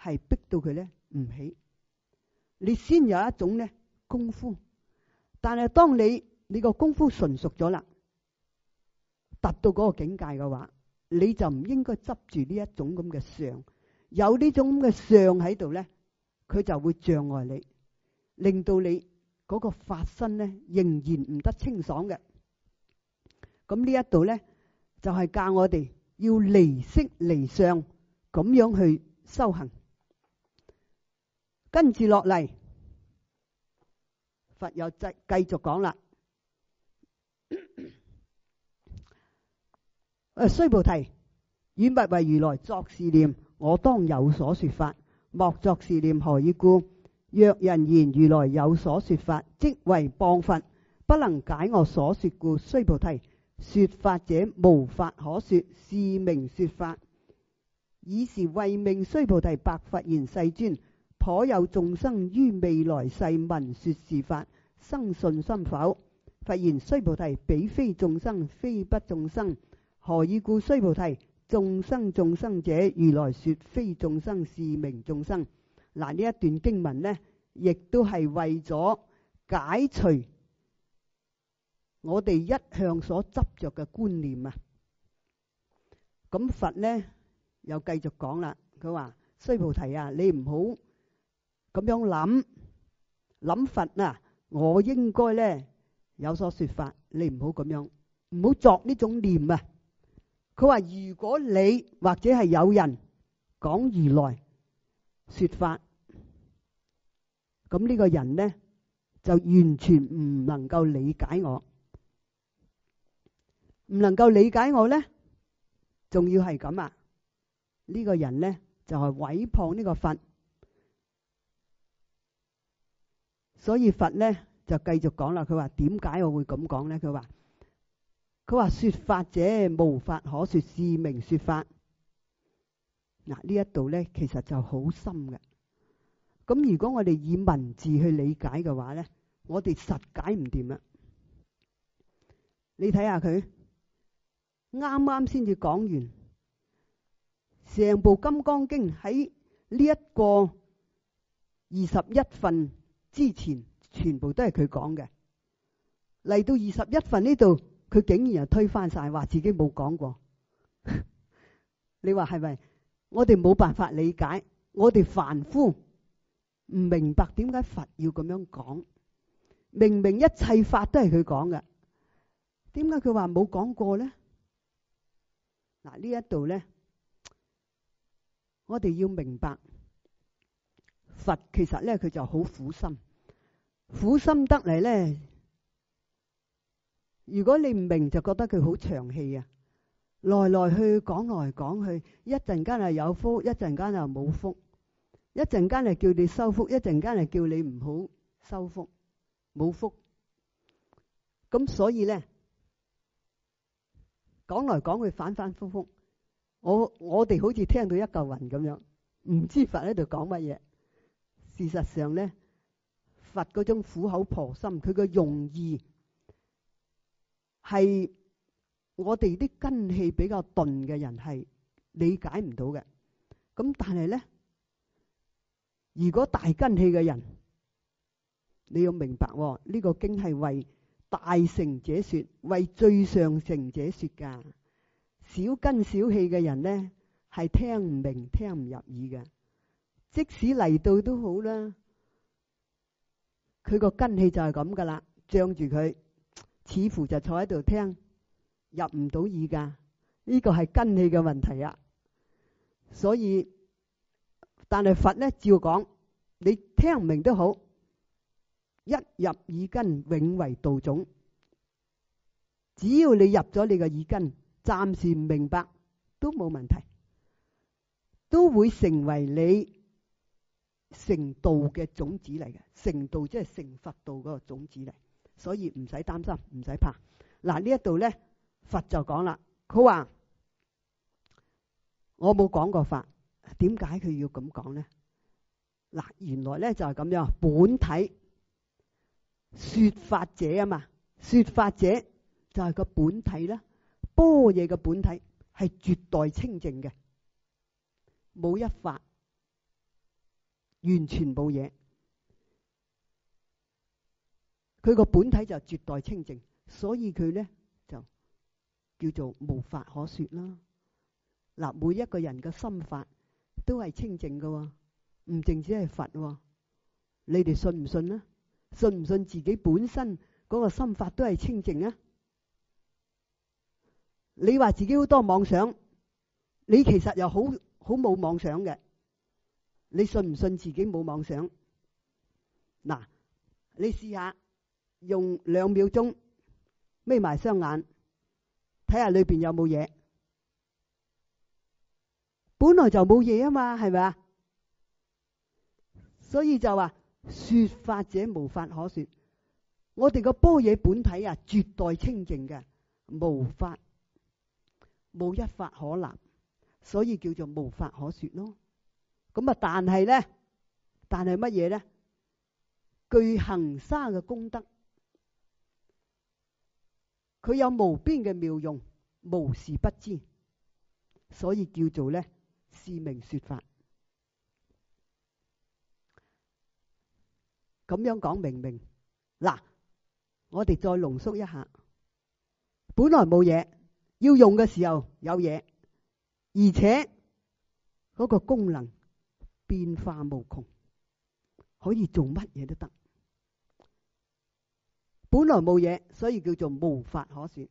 係逼到佢咧唔起。你先有一種咧功夫，但係當你個功夫純熟咗啦，達到嗰個境界嘅話，你就唔應該執住呢一種咁嘅相。有呢種咁嘅相喺度咧，佢就會障礙你，令到你嗰個法身咧仍然唔得清爽嘅。咁呢一度咧就係教我哋要離色離相咁樣去修行。跟住落嚟，佛又繼續講啦。須菩提，汝勿為如來作是念：我當有所說法。莫作是念，何以故？若人言如來有所說法，即為謗佛，不能解我所說故。須菩提，說法者無法可說，是名說法。爾時慧命須菩提白佛言：世尊，頗有眾生於未來世聞說是法，生信心否？佛言：須菩提，彼非眾生，非不眾生。何以故？須菩提，眾生眾生者，如來說非眾生，是名眾生。嗱，呢一段經文呢，亦都係為咗解除我哋一向所執着嘅觀念啊。咁佛呢又繼續講啦，佢話：須菩提啊，你唔好咁樣諗佛啊，我應該呢有所說法，你唔好咁樣，唔好作呢種念啊。佢話：如果你或者係有人講如來說法，咁呢個人呢就完全唔能夠理解我，唔能夠理解我呢，仲要係咁啊！呢個人呢就係毀謗呢個佛，所以佛呢就繼續講啦。佢話：點解我會咁講呢？佢話說法者無法可說，是名說法。嗱，呢一度呢其實就好深嘅。咁如果我哋以文字去理解嘅話呢，我哋實解唔掂啦。你睇下佢啱啱先至講完成部《金剛經》，喺呢一個21分之前，全部都係佢講嘅。嚟到21分呢度，佢竟然又推翻晒，話自己冇講過。你話係咪？我哋冇辦法理解，我哋凡夫唔明白點解佛要咁樣講。明明一切法都係佢講嘅，點解佢話冇講過呢？嗱，呢一度呢，我哋要明白，佛其實呢，佢就好苦心，苦心得嚟呢。如果你唔明，就覺得佢好長氣啊，來來去講來講去，一陣間係有福，一陣間又冇福，一陣間係叫你修福，一陣間係叫你唔好修福，冇福。咁所以呢，講來講去反反复复，我哋好似聽到一嚿雲咁樣，唔知佛喺度講乜嘢。事實上呢，佛嗰種苦口婆心，佢嘅用意係我哋啲根氣比較鈍嘅人係理解唔到嘅。咁但係呢，如果大根氣嘅人，你要明白喎，呢個經係為大成者說，為最上乘者說噶。小根小氣嘅人呢，係聽唔明、聽唔入耳嘅。即使嚟到都好啦，佢個根氣就係咁噶啦，仗住佢，似乎就坐喺度聽，入唔到耳噶。呢個係根氣嘅問題啊。所以，但係佛呢，照講，你聽唔明都好，一入耳根，永為道種。只要你入咗你嘅耳根，暫時唔明白都冇問題，都會成為你成道嘅種子嚟嘅。成道即係成佛道嗰個種子嚟，所以唔使擔心，唔使怕。嗱，呢一度呢，佛就講啦，佢話我冇講過法，點解佢要咁講呢？嗱，原來呢就係咁樣，本體說法者啊嘛，說法者就係個本體啦。般若嘅本體係絕代清淨嘅，冇一法完全冇嘢。佢個本體就絕對清淨，所以佢咧就叫做無法可說啦。嗱，每一個人嘅心法都係清淨嘅，唔淨止係佛。你哋信唔信啊？信唔信自己本身嗰個心法都係清淨啊？你話自己好多妄想，你其實又好冇妄想嘅。你信唔信自己冇妄想？嗱，你試下用2秒鐘眯埋雙眼，睇下裏邊有冇嘢。本來就冇嘢啊嘛，係咪啊？所以就話說法者無法可說。我哋個般若本體啊，絕對清淨嘅，無法冇一法可立，所以叫做無法可說咯。咁啊，但係乜嘢咧？具恆沙嘅功德，佢有無邊嘅妙用，無時不知，所以叫做咧是名說法。咁樣講明唔明？嗱，我哋再濃縮一下，本來冇嘢，要用嘅時候有嘢，而且嗰個功能變化無窮，可以做乜嘢都得。本來冇嘢，所以叫做無法可說。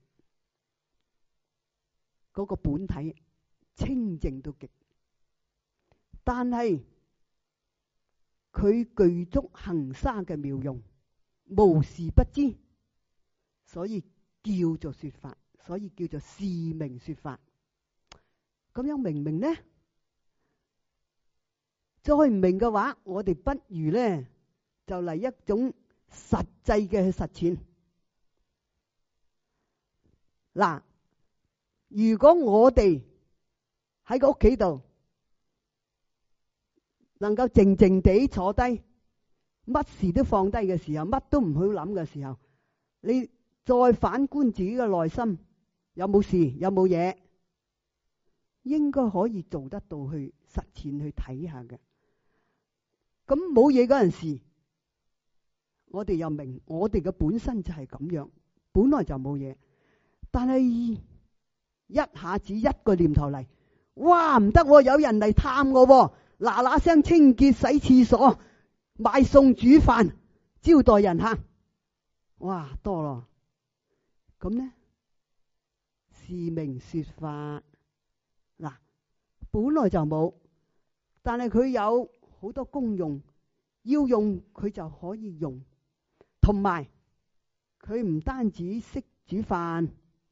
嗰個本體清淨到極，但係佢具足恆沙嘅妙用，無時不知，所以叫做說法，所以叫做是名說法。咁樣明唔明呢？再唔明嘅話，我哋不如呢就嚟一種實際嘅去實踐。嗱，如果我哋喺個屋企度能夠靜靜地坐低，乜事都放低嘅時候，乜都唔好諗嘅時候，你再反觀自己嘅內心，有冇事，有冇嘢，應該可以做得到去實踐去睇下嘅。咁冇嘢嗰陣時，我哋又明我哋嘅本身就係咁樣，本來就冇嘢，但係一下子一個念頭嚟，哇唔得，有人嚟探我，嗱嗱聲清潔洗廁所，買餸煮飯招待人客，哇多咯。咁呢是名說法。嗱，本來就冇，但係佢有好多功用，要用佢就可以用，同埋佢唔單止識煮飯，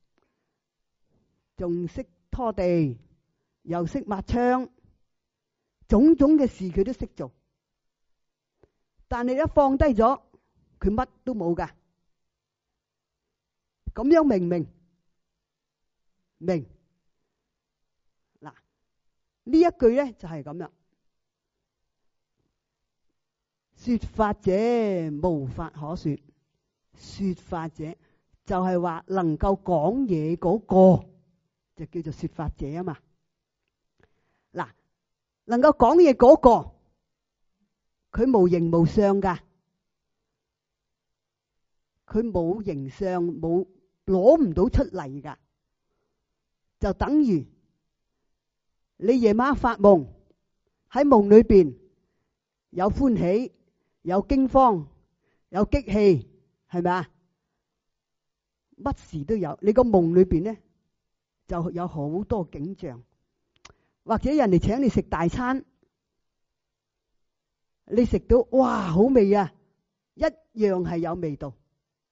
仲識拖地，又識抹窗，種種嘅事佢都識做。但係一放低咗，佢乜都冇噶。咁樣明唔明？明。嗱，呢一句咧就係咁樣。說法者無法可說，說法者就係話能夠講嘢嗰個就叫做說法者啊嘛。嗱，能夠講嘢嗰個佢無形無相噶，佢冇形相，冇攞唔到出嚟噶，就等於你夜晚發夢，喺夢裏邊有歡喜，有驚慌，有激氣，係咪啊？乜事都有。你個夢裏邊呢，就有好多景象，或者人哋請你食大餐，你食到哇好味啊，一樣係有味道。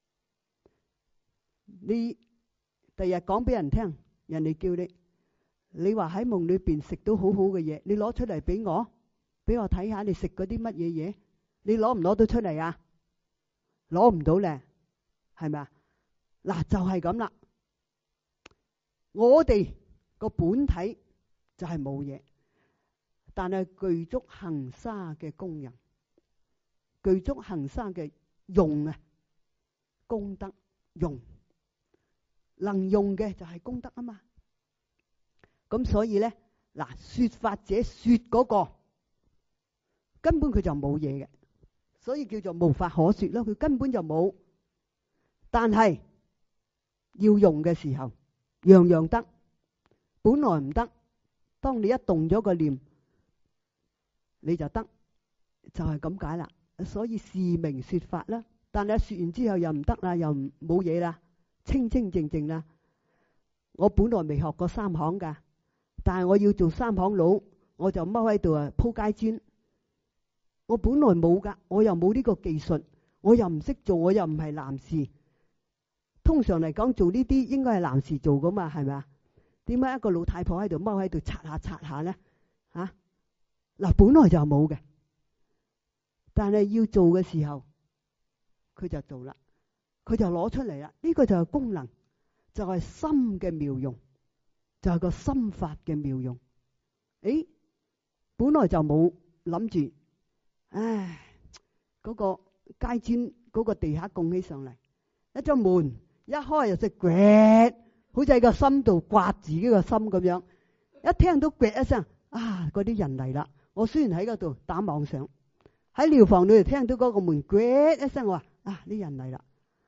你第日講俾人聽，人哋叫你話喺夢裏邊食到好好嘅嘢，你攞出嚟俾我睇下，你食嗰啲乜嘢嘢？你攞唔攞到出嚟啊？攞唔到咧，係咪啊？嗱，就係咁啦。我哋個本體就係冇嘢，但係具足恆沙嘅功能，具足恆沙嘅用啊，功德用，能用嘅就係功德啊嘛。咁所以咧，嗱，說法者說嗰個， 根本佢就冇嘢嘅，所以叫做無法可說咯。佢根本就冇，但係要用嘅時候，樣樣得，本來唔得。當你一動咗個念，你就得，就係咁解啦。所以是名說法啦。但係說完之後又唔得啦，又冇嘢啦，清清靜靜啦。我本來未學過三行噶，但係我要做三行佬，我就踎喺度啊鋪街磚。我本來冇噶，我又冇呢個技術，我又唔識做，我又唔係男士。通常嚟講做呢啲應該係男士做噶嘛，係咪啊？點解一個老太婆喺度踎喺度擦下咧？吓嗱，本來就冇嘅，但係要做嘅時候，佢就做啦，佢就攞出嚟啦。呢個就係功能，就係心嘅妙用，就係個心法嘅妙用。誒，本來就冇諗住，唉，嗰個街磚嗰個地下拱起上嚟，一張門一開就識掘，好似喺個心度刮自己個心咁樣。一聽到掘一聲，啊，嗰啲人嚟啦！我雖然喺嗰度打妄想，喺寮房裏聽到嗰個門掘一聲，我話啊，啲人嚟啦！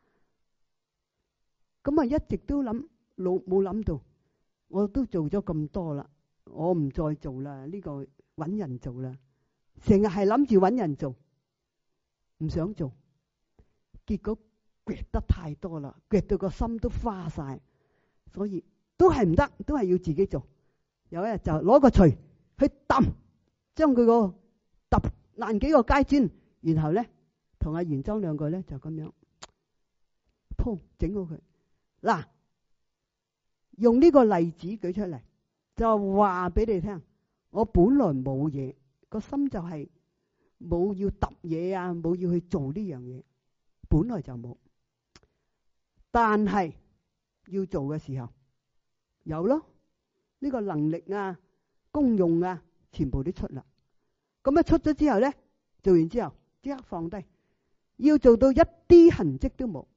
咁啊，一直都冇諗到，我都做咗咁多啦，我唔再做啦，呢個搵人做啦，成日係諗住搵人做，唔想做，結果掘得太多啦，掘到個心都花晒，所以都係唔得，都係要自己做。有一日就攞個錘去揼，將佢個揼爛幾個階磚，然後咧同阿元莊兩個咧就咁樣，砰整好佢。嗱，用呢個例子舉出嚟，就話俾你聽，我本來冇嘢，個心就係冇要揼嘢啊，冇要去做呢樣嘢，本來就冇。但係要做嘅時候有咯，呢個能力啊、功用啊，全部都出啦。咁一出咗之後咧，做完之後即刻放低，要做到一啲痕跡都冇。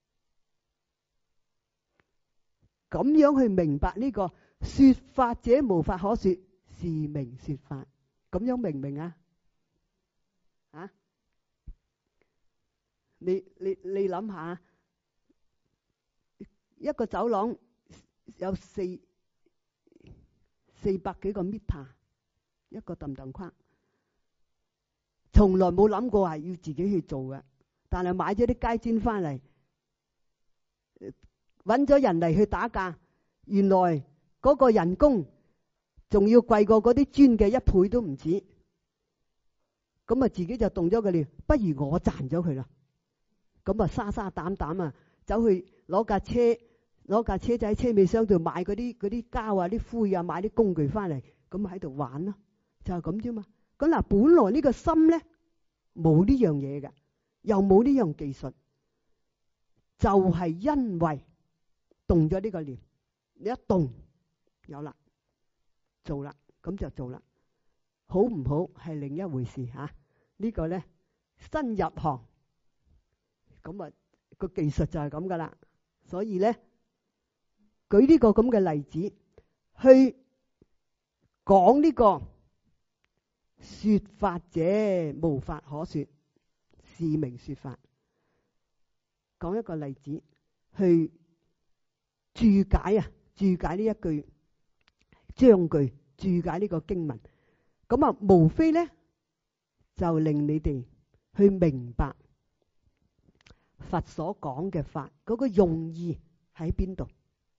咁樣去明白呢個說法者無法可說，是名說法。咁樣明唔明啊？啊？你諗下，一個走廊有400幾個 meter， 一個揼揼框，從來冇諗過係要自己去做嘅，但係買咗啲街磚翻嚟，揾咗人嚟去打價，原來嗰個人工仲要貴過嗰啲磚嘅1倍都唔止，咁啊自己就動咗個念，不如我賺咗佢啦。咁啊沙沙膽膽啊，走去攞架車仔喺車尾箱度買嗰啲膠啊、啲灰啊，買啲工具翻嚟，咁喺度玩咯，就係咁啫嘛。咁嗱，本來呢個心咧冇呢樣嘢嘅，又冇呢樣技術，就係因為動咗呢個念，你一動有啦，做啦，咁就做啦。好唔好係另一回事吓。呢個咧新入行，咁啊個技術就係咁噶啦。所以咧舉呢個咁嘅例子去講呢個說法者無法可說，是名說法。講一個例子去注解呢一句章句，注解呢個經文。咁啊，無非咧就令你哋去明白佛所講嘅法嗰個用意喺邊度。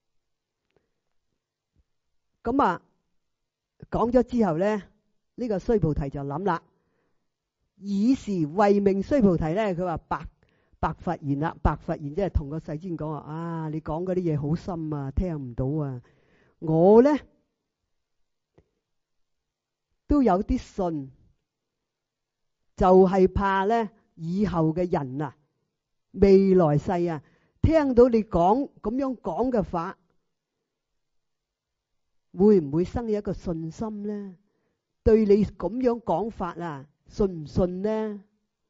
咁啊，講咗之後咧，呢個須菩提就諗啦，爾時慧命須菩提咧，佢話白佛言啦，白佛言即係同個世尊講話，啊，你講嗰啲嘢好深啊，聽唔到啊。我咧都有啲信，就係怕咧以後嘅人啊，未來世啊，聽到你講咁樣講嘅法，會唔會生一個信心咧？對你咁樣講法啊，信唔信呢？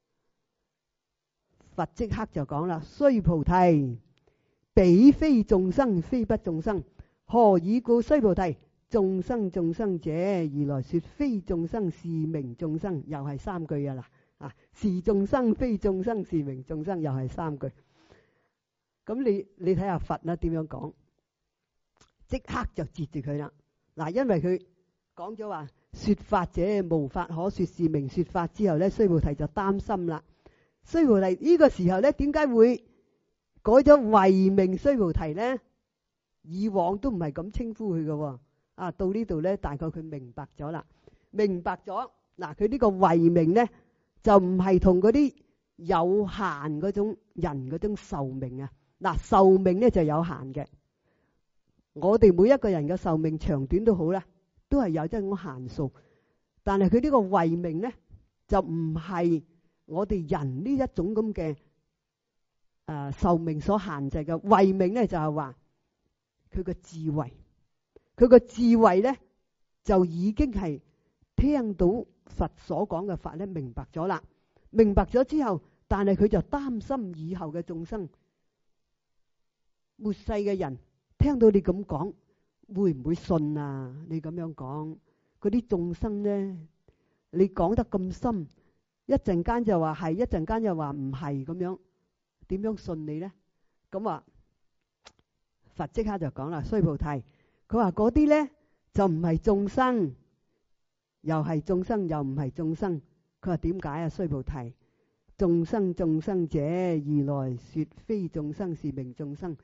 佛即刻就講啦，須菩提，彼非眾生，非不眾生，何以故？須菩提， 眾生眾生者，而來說非眾生是名眾生，又係三句啊啦。是眾生非眾生是名眾生，又係三句。咁你睇下佛啦點樣講，即刻就截住佢啦。嗱，因為佢講咗話說法者無法可說是名說法之後咧，須菩提就擔心啦。須菩提呢個時候咧，點解會改咗為名須菩提咧？以往都唔係咁稱呼佢嘅。到呢度咧，大概佢明白咗啦。明白咗，嗱，佢呢個為名咧，就唔係同嗰啲有限嗰種人嗰種壽命啊。嗱，壽命咧就有限嘅。我哋每一個人嘅壽命長短都好啦，都係有一種限數。但係佢呢個為名咧，就唔係我哋人呢一種咁嘅壽命所限制嘅。為名咧就係話佢個智慧，佢個智慧咧就已經係聽到佛所講嘅法咧，明白咗啦。明白咗之後，但係佢就擔心以後嘅眾生末世嘅人聽到你咁講，會唔會信啊？你咁樣講，嗰啲眾生咧，你講得咁深，一陣間就話係，一陣間又話唔係，咁樣點樣信你咧？咁啊，佛即刻就講啦，須菩提，佢話嗰啲咧就唔係眾生，又係眾生，又唔係眾生。佢話點解啊？須菩提，眾生眾生者，而來說非眾生是名眾生。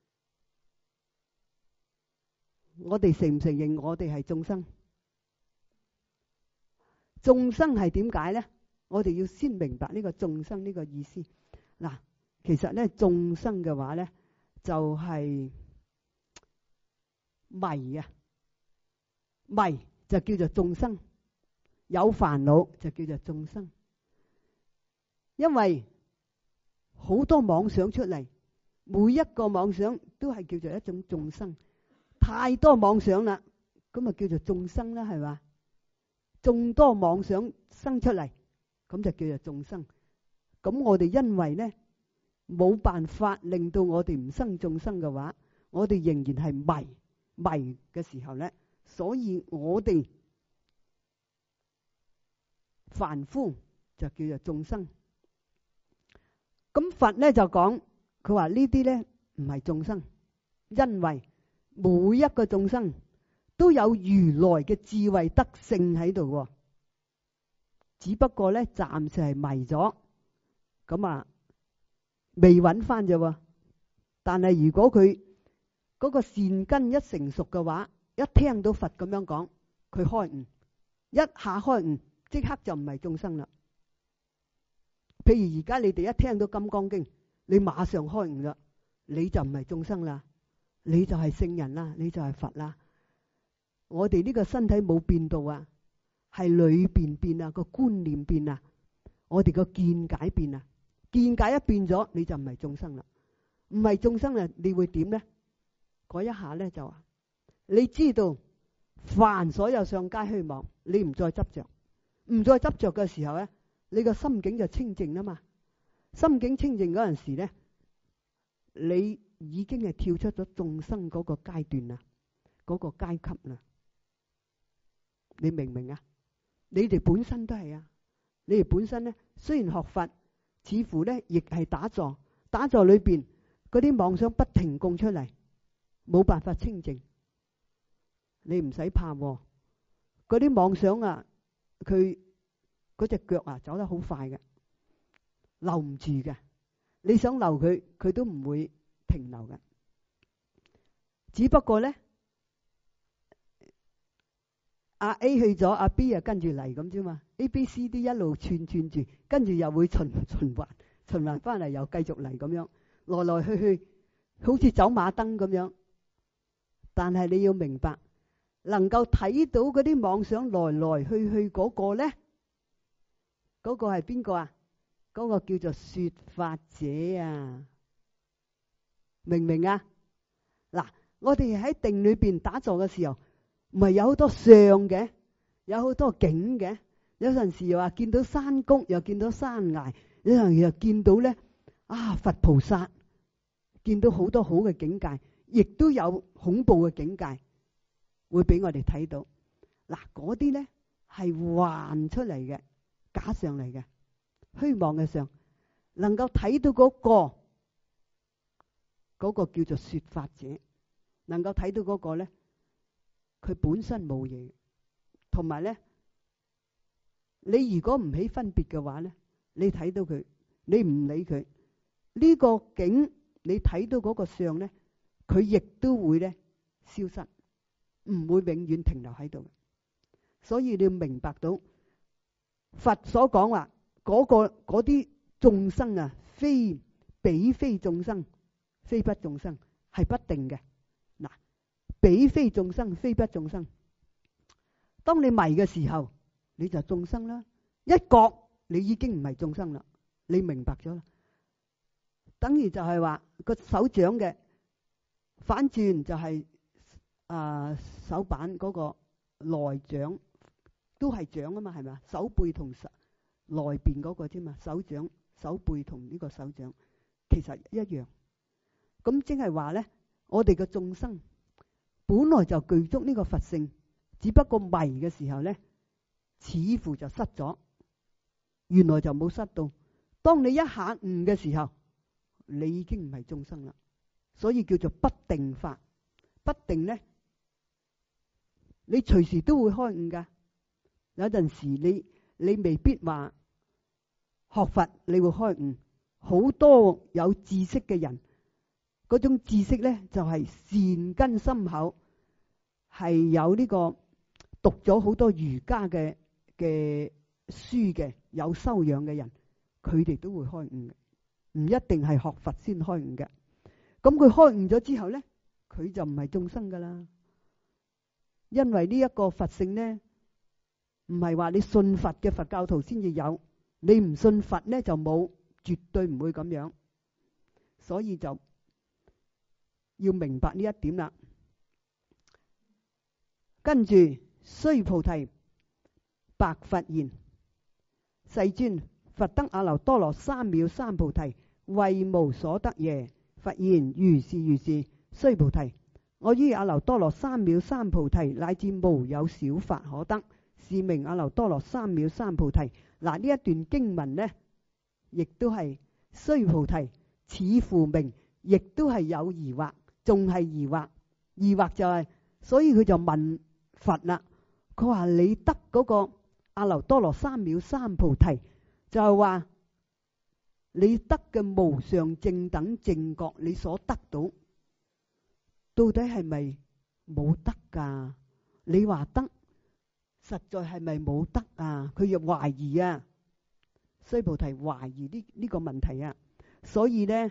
我哋承唔承認我哋係眾生？眾生係點解咧？我哋要先明白呢個眾生呢個意思。嗱，其實咧眾生嘅話咧就係迷啊，迷就叫做眾生，有煩惱就叫做眾生。因為好多妄想出嚟，每一個妄想都係叫做一種眾生。太多妄想啦，咁啊叫做眾生啦，係嘛？眾多妄想生出嚟，咁就叫做眾生。咁我哋因為咧冇辦法令到我哋唔生眾生嘅話，我哋仍然係迷嘅時候咧，所以我哋凡夫就叫做眾生。咁佛咧就講，佢話呢啲咧唔係眾生，因為每一個眾生都有如來嘅智慧德性喺度，只不過咧暫時係迷咗，咁啊未揾翻啫。但係如果佢嗰個善根一成熟嘅話，一聽到佛咁樣講，佢開悟，一下開悟，即刻就唔係眾生啦。譬如而家你哋一聽到《金剛經》，你馬上開悟啦，你就唔係眾生啦。你就係聖人啦，你就係佛啦。我哋呢個身體冇變到啊，係裏邊變啊，個觀念變啊，我哋個見解變啊。見解一變咗，你就唔係眾生啦。唔係眾生啊，你會點咧？嗰一下咧就話，你知道凡所有相皆虛妄，你唔再執着，唔再執着嘅時候咧，你個心境就清淨啦嘛。心境清淨嗰陣時咧，你已經係跳出咗眾生嗰個階段啦，嗰個階級啦。你明唔明啊？你哋本身都係啊，你哋本身咧，雖然學佛，似乎咧亦係打坐，打坐裏邊嗰啲妄想不停供出嚟，冇辦法清淨。你唔使怕，嗰啲妄想啊，佢嗰隻腳啊走得好快嘅，留唔住嘅。你想留佢，佢都唔會停留嘅。只不過咧，阿 A 去咗，阿 B 啊跟住嚟咁啫嘛。A、B、C、D 一路串住，跟住又會循環翻嚟，又繼續嚟咁樣，來來去去，好似走馬燈咁樣。但係你要明白，能夠睇到嗰啲妄想來來去去嗰個咧，嗰個係邊個啊？嗰個叫做說法者啊，明唔明啊？嗱，我哋喺定裏邊打坐嘅時候，唔係有好多相嘅，有好多景嘅。有陣時又話見到山谷，又見到山崖；有陣時又見到咧佛菩薩，見到好多好嘅境界，亦都有恐怖嘅境界。 會俾我哋睇到。嗱，嗰啲咧係幻出嚟嘅，假相嚟嘅，虛妄嘅相，能夠睇到嗰個叫做說法者，能夠睇到嗰個咧，佢本身冇嘢，同埋咧，你如果唔起分別嘅話咧，你睇到佢，你唔理佢呢個境，你睇到嗰個相咧，佢亦都會咧消失，唔會永遠停留喺度。所以你要明白到佛所講話嗰啲眾生啊，彼非眾生，非不眾生，係不定嘅。嗱，彼非眾生，非不眾生。當你迷嘅時候，你就眾生啦。一覺你已經唔係眾生啦，你明白咗啦。等於就係話個手掌嘅反轉就係手板嗰個內掌都係掌啊嘛，係咪啊？手背同內邊嗰個啫嘛，手掌、手背同呢個手掌其實一樣。咁即係話咧，我哋嘅眾生本來就具足呢個佛性，只不過迷嘅時候咧，似乎就失咗，原來就冇失到。當你一下悟嘅時候，你已經唔係眾生啦，所以叫做不定法。不定咧，你隨時都會開悟噶。有陣時你未必話學佛你會開悟，好多有知識嘅人，嗰種知識咧就係善根深厚，係有呢個讀咗好多儒家嘅書嘅，有修養嘅人，佢哋都會開悟嘅，唔一定係學佛先開悟嘅。咁佢開悟咗之後咧，佢就唔係眾生噶啦，因為呢一個佛性咧，唔係話你信佛嘅佛教徒先至有，你唔信佛咧就冇，絕對唔會咁樣。所以就要明白呢一點啦。跟住須菩提白佛言：世尊，佛得阿耨多羅三藐三菩提，為無所得耶？佛言：如是如是。須菩提，我於阿耨多羅三藐三菩提，乃至無有少法可得，是名阿耨多羅三藐三菩提。嗱，呢一段經文呢，亦都係須菩提，似乎明，亦都係有疑惑，仲係疑惑。疑惑就係，所以佢就問佛啦。佢話你得嗰個阿耨多羅三藐三菩提，就係話你得嘅無上正等正覺，你所得到到底係咪冇得噶？你話得，實在係咪冇得啊？佢又懷疑啊，須菩提懷疑呢個問題啊，所以呢，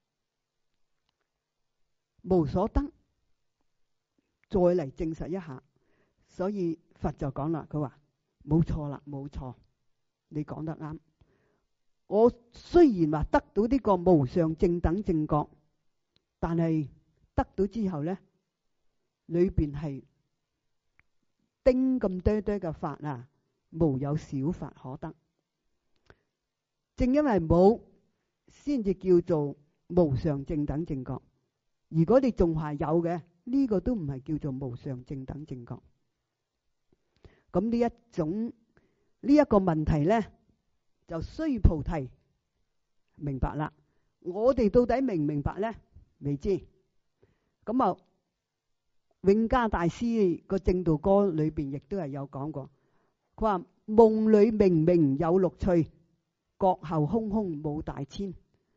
無所得，再嚟證實一下。所以佛就講啦，佢話冇錯啦，冇錯，你講得啱。我雖然話得到呢個無上正等正覺，但係得到之後呢，裏邊係丁咁多多嘅法啊，無有少法可得。正因為冇，先至叫做無上正等正覺。如果你仲係有嘅，呢個都唔係叫做無上正等正覺。咁呢一個問題呢，就須菩提明白啦。我哋到底明唔明白呢？未知。咁啊，永嘉大師個正道歌裏邊亦都係有講過，佢話夢裏明明有六趣，覺後空空冇大千。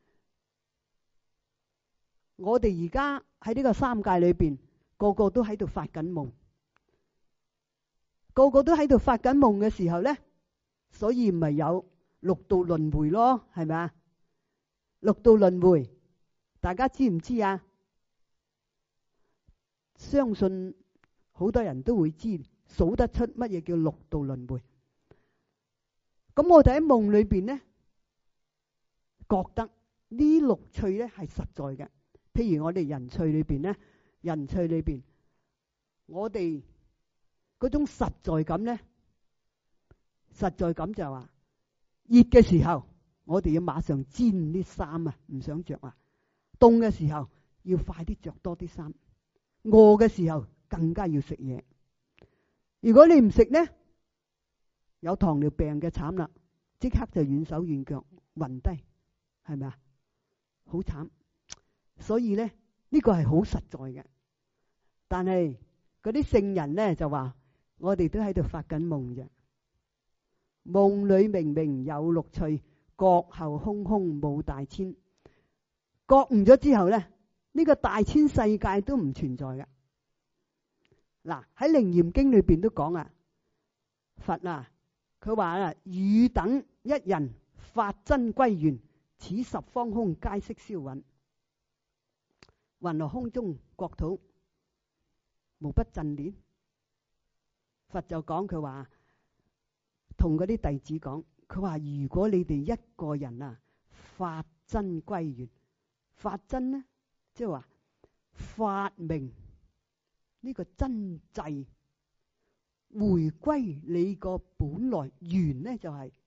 我哋而家喺呢個三界裏邊，個個都喺度發緊夢，個個都喺度發緊夢嘅時候呢，所以咪有六道輪迴咯，係咪啊？六道輪迴，大家知唔知啊？相信好多人都會知，數得出乜嘢叫六道輪迴。咁我哋喺夢裏邊呢，覺得呢六趣呢係實在嘅。譬如我哋人趣裏邊呢，人趣裏邊，我哋嗰種實在感呢，實在感就係話熱嘅時候，我哋要馬上煎啲衫啊，唔想着啊；凍嘅時候要快啲着多啲衫；餓嘅時候更加要食嘢。 如果你唔食呢，有糖尿病嘅慘啦，即刻就軟手軟腳暈低，係咪啊？好慘。所以呢，呢個係好實在嘅。但係嗰啲聖人呢就話，我哋都喺度發緊夢啫，夢裏明明有六趣，覺後空空冇大千。覺悟咗之後呢，呢個大千世界都唔存在嘅。嗱，喺《楞嚴經》裏邊都講啊，佛啊，佢話啊，汝等一人發真歸元，此十方空皆悉銷殞。雲何空中國土，無不震裂。佛就講，佢話同嗰啲弟子講，佢話如果你哋一個人啊發真歸元，發真呢，即係話發明呢個真諦，回歸你個本來元呢，就係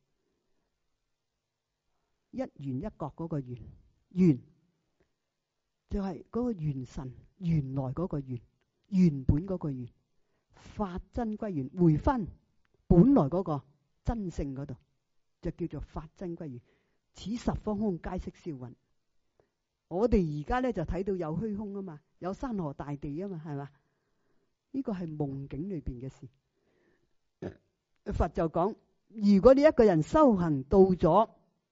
一元一國嗰個元，元就係嗰個元神，原來嗰個元，原本嗰個元，發真歸元，回翻本來嗰個真性嗰度，就叫做發真歸元。此十方空皆悉銷殞。我哋而家咧就睇到有虛空啊嘛，有山河大地啊嘛，係嘛？呢個係夢境裏邊嘅事。佛就講，如果你一個人修行到咗，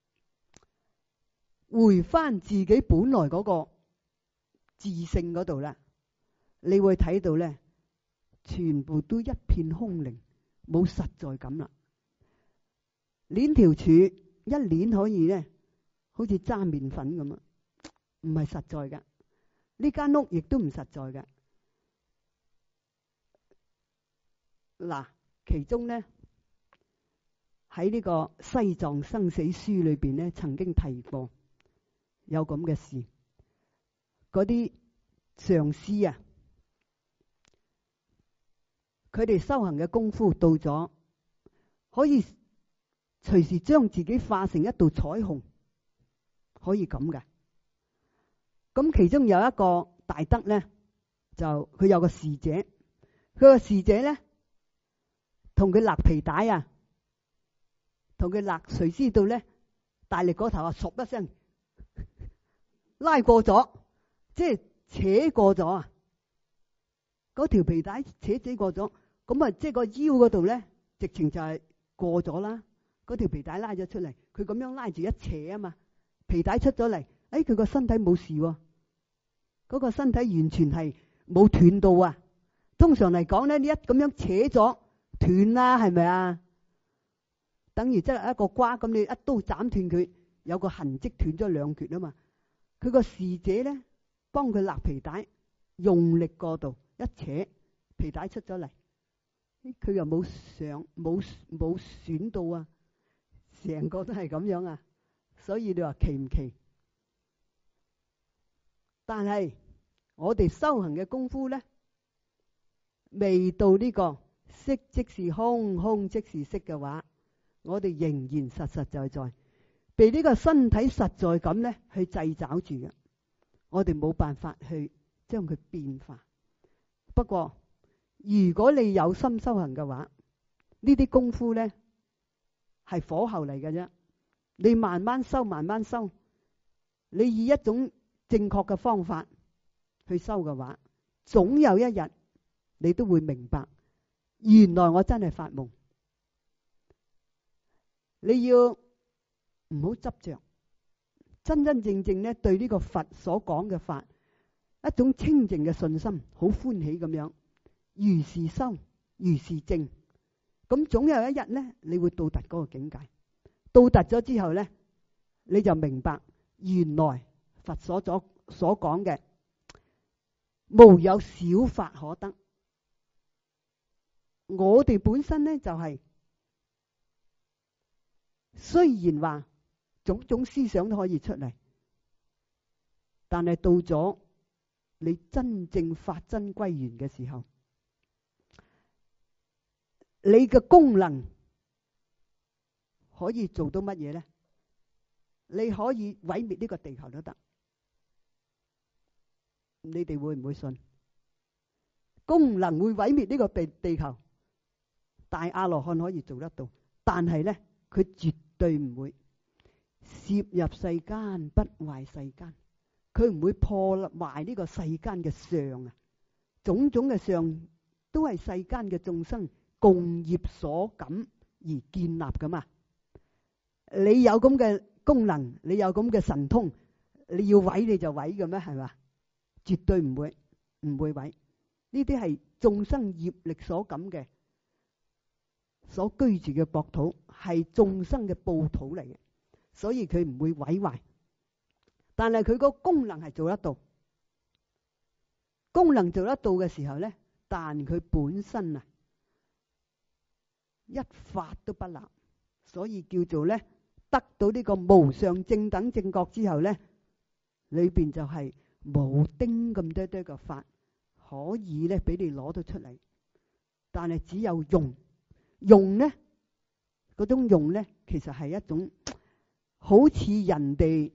回翻自己本來嗰個自性嗰度啦，你會睇到咧，全部都一片空靈，冇實在感啦。捻條柱一捻可以咧，好似揸麵粉咁啊，唔係實在嘅。呢間屋亦都唔實在嘅。嗱，其中咧喺呢個西藏生死書裏邊咧，曾經提過有咁嘅事。嗰啲上師啊，佢哋修行嘅功夫到咗，可以隨時將自己化成一道彩虹，可以咁嘅。咁其中有一個大德咧，就佢有個侍者，佢個侍者咧同佢勒皮帶啊，同佢勒，誰知道咧大力嗰頭啊，唰一聲拉過咗，即係扯過咗啊！嗰條皮帶扯過咗，咁啊，即係個腰嗰度咧，直情就係過咗啦。嗰條皮帶拉咗出嚟，佢咁樣拉住一扯啊嘛，皮帶出咗嚟，佢個身體冇事喎，嗰個身體完全係冇斷到啊！通常嚟講咧，你一咁樣扯咗斷啦，係咪啊？等於即係一個瓜咁，你一刀斬斷佢，有個痕跡斷咗兩橛啊嘛。佢個侍者咧幫佢勒皮帶，用力過度一扯，皮帶出咗嚟，佢又冇損到啊，成個都係咁樣啊。所以你話奇唔奇？但係我哋修行嘅功夫咧，未到呢個色即是空，空即是色嘅話，我哋仍然實實在在被呢個身體實在感咧去掣肘住嘅，我哋冇辦法去將佢變化。不過如果你有心修行嘅話，呢啲功夫咧係火候嚟嘅啫，你慢慢修，慢慢修，你以一種正確嘅方法去修嘅話，總有一日你都會明白，原來我真係發夢。你要唔好執着，真真正正咧對呢個佛所講嘅法一種清淨嘅信心，好歡喜咁樣，如是修，如是證，咁總有一日咧，你會到達嗰個境界。到達咗之後咧，你就明白原來佛所講嘅無有小法可得。我哋本身咧就係雖然話種種思想都可以出嚟，但係到咗你真正發真歸元嘅時候，你嘅功能可以做到乜嘢咧？你可以毀滅呢個地球都得。你哋會唔會信？功能會毀滅呢個地球？ 大阿羅漢可以做得到，但係咧佢絕對唔會攝入世間，不壞世間。佢唔會破壞呢個世間嘅相啊，種種嘅相都係世間嘅眾生共業所感而建立噶嘛。你有咁嘅功能，你有咁嘅神通，你要毀你就毀嘅咩？係嘛？絕對唔會，唔會毀。呢啲係眾生業力所感嘅，所居住嘅國土係眾生嘅報土嚟嘅，所以佢唔會毀壞。但係佢個功能係做得到，功能做得到嘅時候咧，但佢本身啊一法都不立，所以叫做咧得到呢個無上正等正覺之後咧，裏邊就係冇丁咁多嘅法可以咧俾你攞到出嚟，但係只有用咧，嗰種用咧其實係一種好似人哋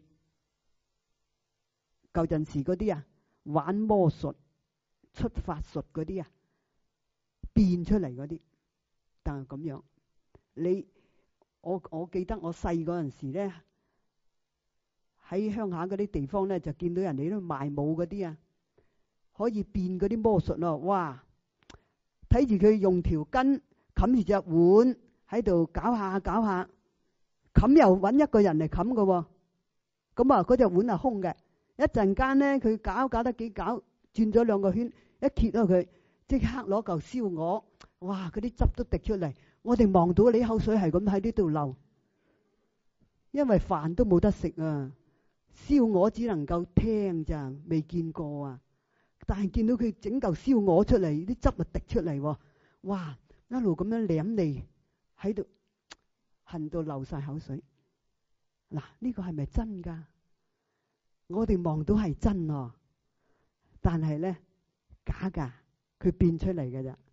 舊陣時嗰啲啊玩魔術出法術嗰啲啊變出嚟嗰啲，但係咁樣我記得我細嗰陣時咧喺鄉下嗰啲地方咧就見到人哋都賣武嗰啲啊，可以變嗰啲魔術咯，哇！睇住佢用條巾冚住隻碗喺度搞下搞下，冚又揾一個人嚟冚㗎，咁啊嗰隻碗係空嘅。一陣間咧，佢搞得幾搞，轉咗兩個圈，一揭咗佢，即刻攞嚿燒鵝，哇！嗰啲汁都滴出嚟，我哋望到你口水係咁喺呢度流，因為飯都冇得食啊，燒鵝只能夠聽咋，未見過啊。但係見到佢整嚿燒鵝出嚟，啲汁啊滴出嚟，哇！一路咁樣舐你喺度，恨到流晒口水。嗱，呢個係咪真噶？我哋望到係真喎，但係咧假噶，佢變出嚟嘅咋。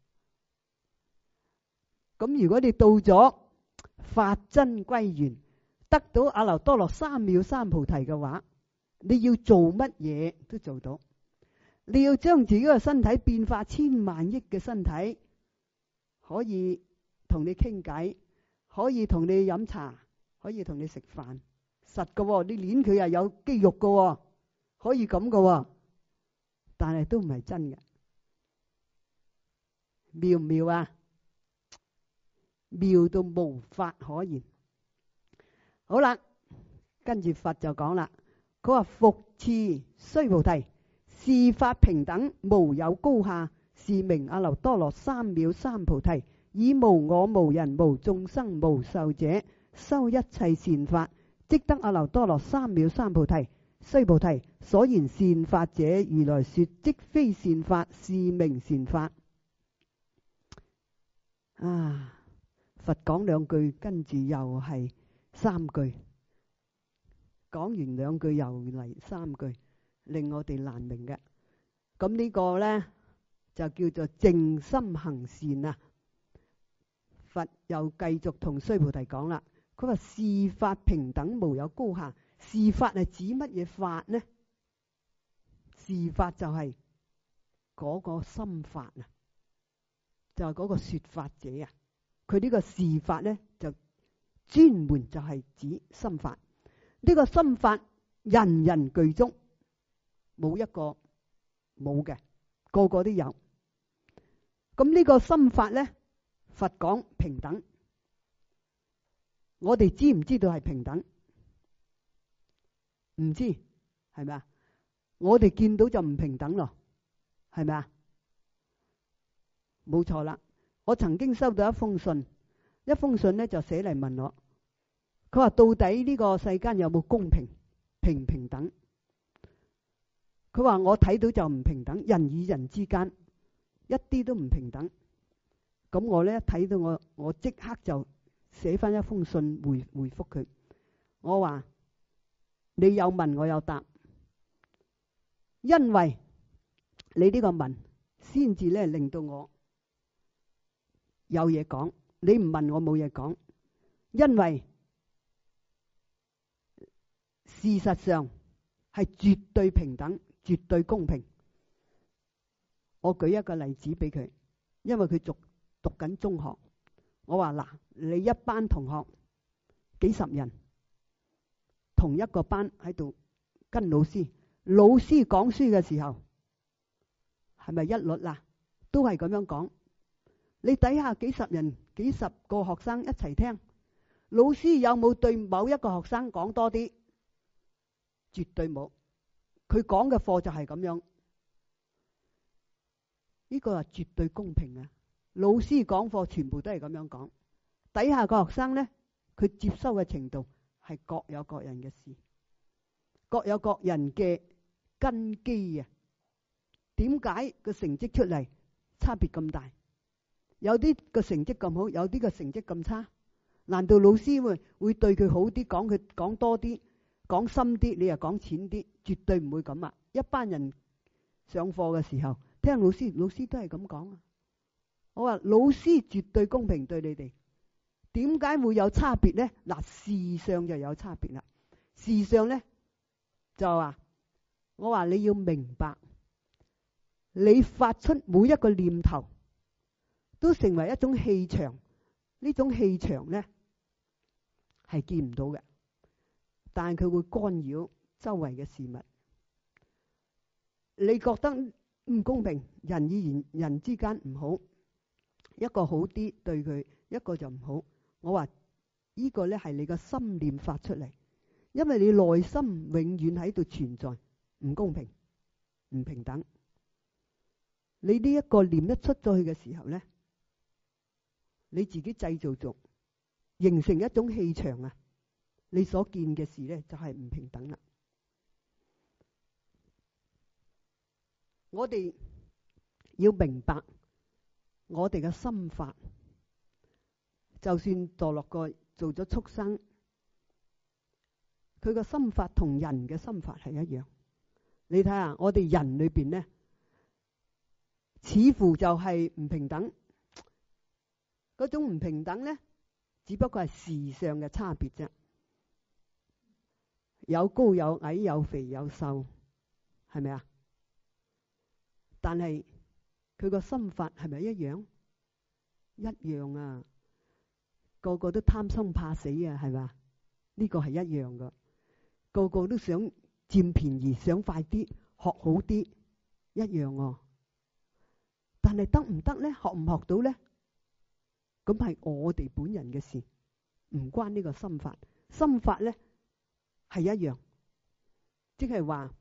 咁如果你到咗法真歸元，得到阿耨多羅三藐三菩提嘅話，你要做乜嘢都做到。你要將自己嘅身體變化千萬億嘅身體，可以同你傾偈，可以同你飲茶，可以同你食飯。實嘅，你捏佢又有肌肉嘅，可以咁嘅，但係都唔係真嘅，妙唔妙啊？妙到無法可言。好啦，跟住佛就講啦，佢話復次須菩提，是法平等，無有高下，是名阿耨多羅三藐三菩提，以無我無人無眾生無壽者，修一切善法，即得阿耨多羅三藐三菩提。須菩提，所言善法者，如來說即非善法，是名善法。啊！佛講兩句，跟住又係三句，講完兩句又嚟三句，令我哋難明嘅。咁呢個呢，就叫做淨心行善啊！佛又繼續同須菩提講啦，佢話是法平等，無有高下。是法係指乜嘢法呢？是法就係嗰個心法啊，就係嗰個說法者啊。佢呢個是法呢，就專門就係指心法。呢個心法人人具足，冇一個冇嘅，個個都有。咁呢個心法呢，佛講平等，我哋知唔知道係平等？唔知，係咪啊？我哋見到就唔平等咯，係咪啊？冇錯啦。我曾經收到一封信呢就寫嚟問我，佢話到底呢個世間有冇公平，平唔平等？佢話我睇到就唔平等，人與人之間一啲都唔平等。咁我呢一睇到我即刻就寫翻一封信回覆佢，我話你有問我有答，因為你呢個問先至咧令到我有嘢講，你唔問我冇嘢講，因為事實上係絕對平等、絕對公平。我舉一個例子俾佢，因為佢讀緊中學， 我話嗱，你一班同學幾十人，同一個班喺度跟老師講書嘅時候，係咪一律啊？都係咁樣講。你底下幾十人、幾十個學生一齊聽，老師有冇對某一個學生講多啲？絕對冇。佢講嘅課就係咁樣，呢個係絕對公平啊！老師講課全部都係咁樣講，底下個學生呢，佢接收嘅程度係各有各人嘅事，各有各人嘅根基啊！點解個成績出嚟差別咁大？有啲個成績咁好，有啲個成績咁差，難道老師會對佢好啲，講佢講多啲，講深啲，你又講淺啲？絕對唔會咁啊！一班人上課嘅時候聽老師都係咁講啊！我話老師絕對公平對你哋，點解會有差別呢？嗱，事上就有差別啦。事上呢，就話，我話你要明白，你發出每一個念頭都成為一種氣場，呢種氣場呢係見唔到嘅，但係佢會干擾周圍嘅事物。你覺得唔公平，人與人之間唔好，一個好啲對佢，一個就唔好。我話呢個呢係你個心念發出嚟，因為你內心永遠喺度存在唔公平、唔平等。你呢一個念一出咗去嘅時候呢，你自己製造咗，形成一種氣場啊！你所見嘅事呢，就係唔平等啦。我哋要明白，我哋嘅心法，就算墮落過做咗畜生，佢個心法同人嘅心法係一樣。你睇下，我哋人裏邊呢，似乎就係唔平等。嗰種唔平等呢，只不過係時尚嘅差別啫。有高有矮，有肥有瘦，係咪啊？但係佢個心法係咪一樣？一樣啊！個個都貪生怕死啊，係咪？呢個係一樣噶。個個都想佔便宜，想快啲學好啲，一樣哦。但係得唔得呢？學唔學到呢？咁係我哋本人嘅事，唔關呢個心法。心法呢係一樣，即係話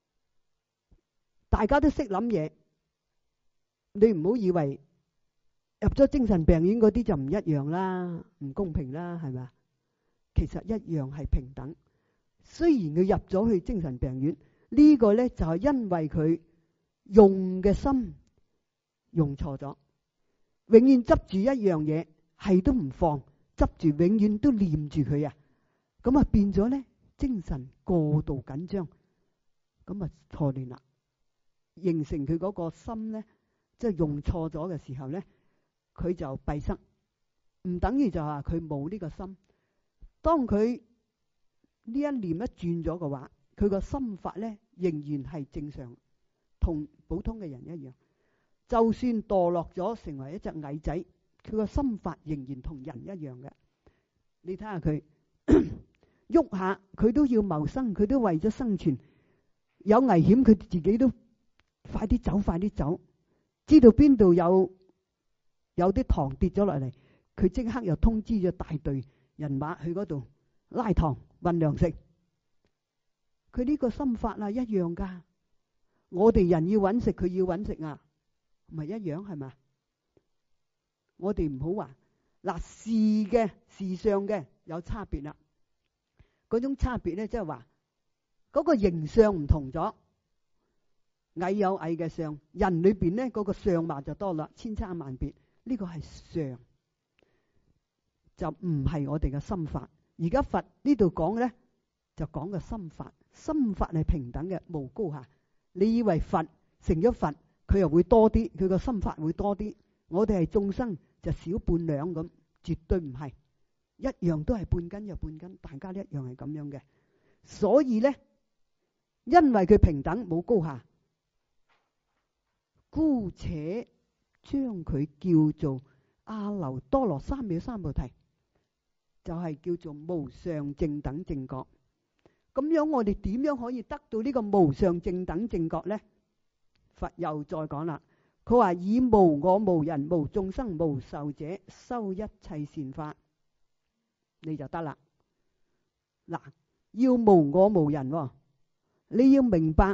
大家都識諗嘢，你唔好以為入咗精神病院嗰啲就唔一樣啦，唔公平啦，係咪？其實一樣係平等。雖然佢入咗去精神病院，呢個呢就係因為佢用嘅心用錯咗，永遠執住一樣嘢係都唔放，執住永遠都念住佢啊，咁啊變咗呢精神過度緊張，咁啊錯亂啦，形成佢嗰個心呢，即係用錯咗嘅時候呢，佢就閉塞，唔等於就話佢冇呢個心。當佢呢一念一轉咗嘅話，佢個心法呢仍然係正常，同普通嘅人一樣。就算墮落咗成為一隻蟻仔，佢個心法仍然同人一樣嘅。你睇下佢喐下，佢都要謀生，佢都為咗生存，有危險佢自己都快啲走，快啲走。知道邊度有啲糖跌咗落嚟，佢即刻又通知咗大隊人馬去嗰度拉糖運糧食。佢呢個心法啊一樣噶。我哋人要揾食，佢要揾食啊，唔係一樣係咪？我哋唔好話嗱，事上嘅有差別啦。嗰種差別咧，即係話嗰個形象唔同咗，蟻有蟻嘅相，人裏邊咧嗰個相貌就多啦，千差萬別。呢個係相，就唔係我哋嘅心法。而家佛呢度講咧，就講個心法。心法係平等嘅，無高下。你以為佛成咗佛，佢又會多啲，佢個心法會多啲。我哋係眾生就少半兩咁，絕對唔係，一樣都係半斤又半斤，大家都一樣係咁樣嘅。所以咧，因為佢平等冇高下，姑且將佢叫做阿耨多羅三藐三菩提，就係叫做無上正等正覺。咁樣我哋點樣可以得到呢個無上正等正覺呢？佛又再講啦，佢話以無我無人無眾生無壽者修一切善法，你就得啦。嗱，要無我無人喎，你要明白，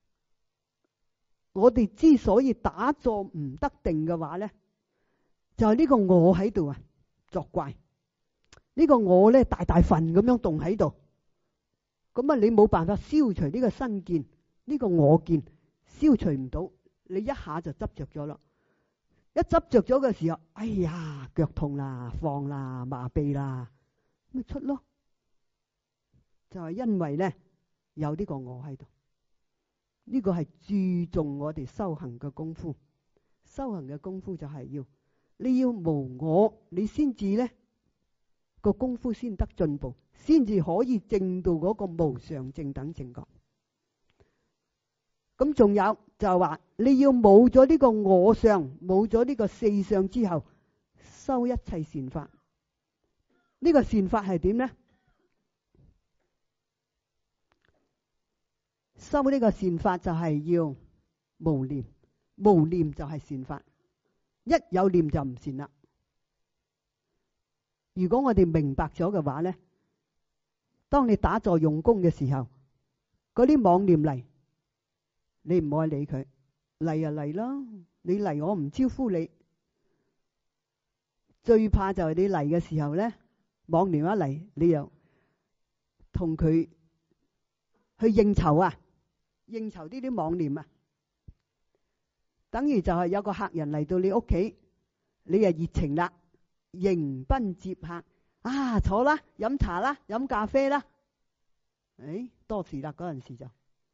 我哋之所以打坐唔得定嘅話呢，就係呢個我喺度啊作怪，呢個我呢大大份咁樣動喺度，咁啊你冇辦法消除呢個身見，呢個我見消除唔到，你一下就執着咗啦。一執着咗嘅時候，哎呀腳痛啦，放啦，麻痹啦，咪出咯。就係因為呢有呢個我喺度，呢個係注重我哋修行嘅功夫。修行嘅功夫就係你要無我，你先至呢個功夫先得進步，先至可以證到嗰個無上正等正覺。咁仲有就係話你要冇咗呢個我相，冇咗呢個四相之後，修一切善法。呢個善法係點呢？修呢個善法就係要無念，無念就係善法，一有念就唔善啦。如果我哋明白咗嘅話呢，當你打坐用功嘅時候，嗰啲妄念嚟，你唔好理佢，嚟就嚟啦，你嚟我唔招呼你。最怕就係你嚟嘅時候呢，妄念一嚟，你又同佢去應酬啊，應酬呢啲妄念啊，等於就係有個客人嚟到你屋企，你又熱情啦，迎賓接客啊，坐啦，飲茶啦，飲咖啡啦，多事啦，嗰陣時就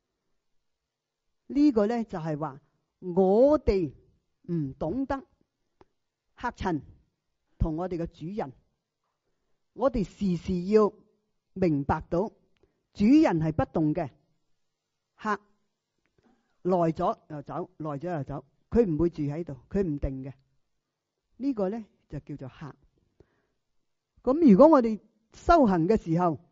呢個呢，就係話我哋唔懂得客塵同我哋嘅主人，我哋時時要明白到主人係不動嘅，客來咗又走，來咗又走，佢唔會住喺度，佢唔定嘅。呢個呢，就叫做客。咁如果我哋修行嘅時候，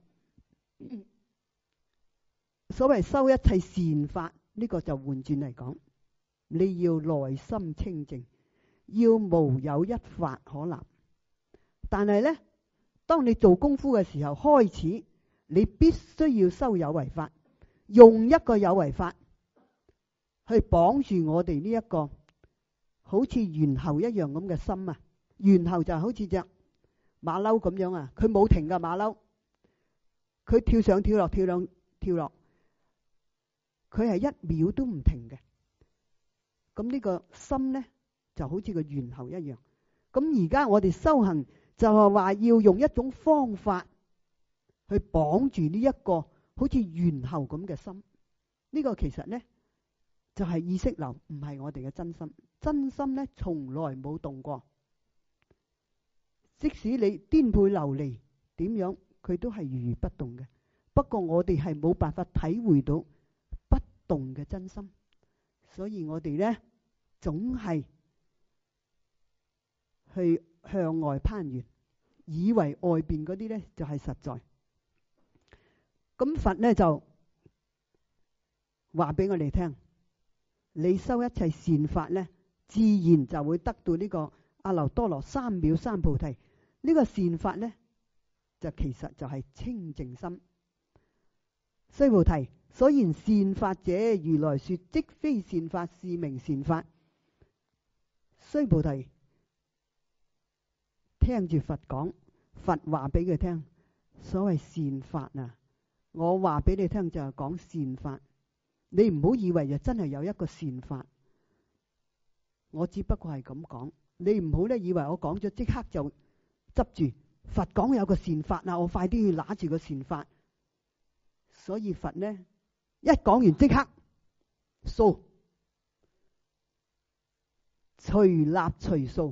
所謂修一切善法，呢個就換轉嚟講，你要內心清淨，要無有一法可立。但係呢，當你做功夫嘅時候，開始你必須要修有為法，用一個有為法去綁住我哋呢一個好似猿猴一樣咁嘅心啊！猿猴就好似隻馬騮咁樣啊，佢冇停㗎馬騮，佢跳上跳落，跳上跳落，佢係一秒都唔停嘅。咁呢個心呢，就好似個猿猴一樣。咁而家我哋修行就係話要用一種方法去綁住呢一個好似猿猴咁嘅心。呢個其實呢，就係意識流，唔係我哋嘅真心。真心呢，從來冇動過。即使你顛沛流離點樣，佢都係如如不動嘅。不過我哋係冇辦法體會到不動嘅真心，所以我哋呢，總係去向外攀緣，以為外邊嗰啲呢就係實在。咁佛呢就話俾我哋聽，你修一切善法呢，自然就會得到呢個阿耨多羅三藐三菩提。呢個善法呢，就其實就係清淨心。須菩提，所言善法者，如來說，即非善法，是名善法。須菩提，聽住佛講，佛話俾佢聽，所謂善法啊，我話俾你聽就係講善法。你唔好以為就真係有一個善法，我只不過係咁講。你唔好咧以為我講咗即刻就執住佛講有個善法啊，我快啲要拿住個善法。所以佛呢一講完即刻掃，隨立隨掃，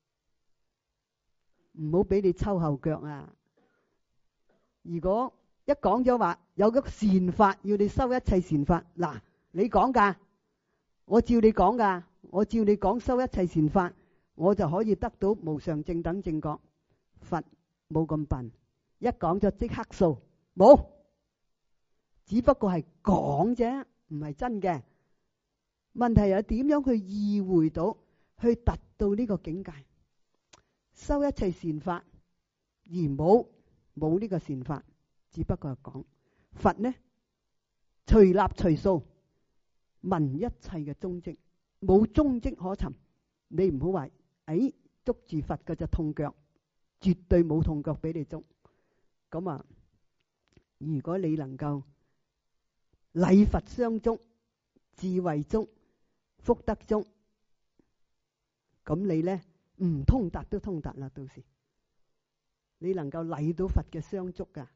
唔好俾你抽後腳啊！如果一講咗話有個善法要你修一切善法，嗱，你講噶，我照你講噶，我照你講修一切善法， 我就可以得到無上正等正覺。佛冇咁笨，一講就即刻數，冇，只不過係講啫，唔係真嘅。問題係點樣去意會到，去達到呢個境界，修一切善法，而冇呢個善法，只不過係講。佛呢，隨立隨數，聞一切嘅蹤跡，冇蹤跡可尋。你唔好話，捉住佛嘅就痛腳，絕對冇痛腳俾你捉。咁啊，如果你能夠禮佛相足，智慧足，福德足，咁你呢唔通達都通達啦。到時你能夠禮到佛嘅相足噶。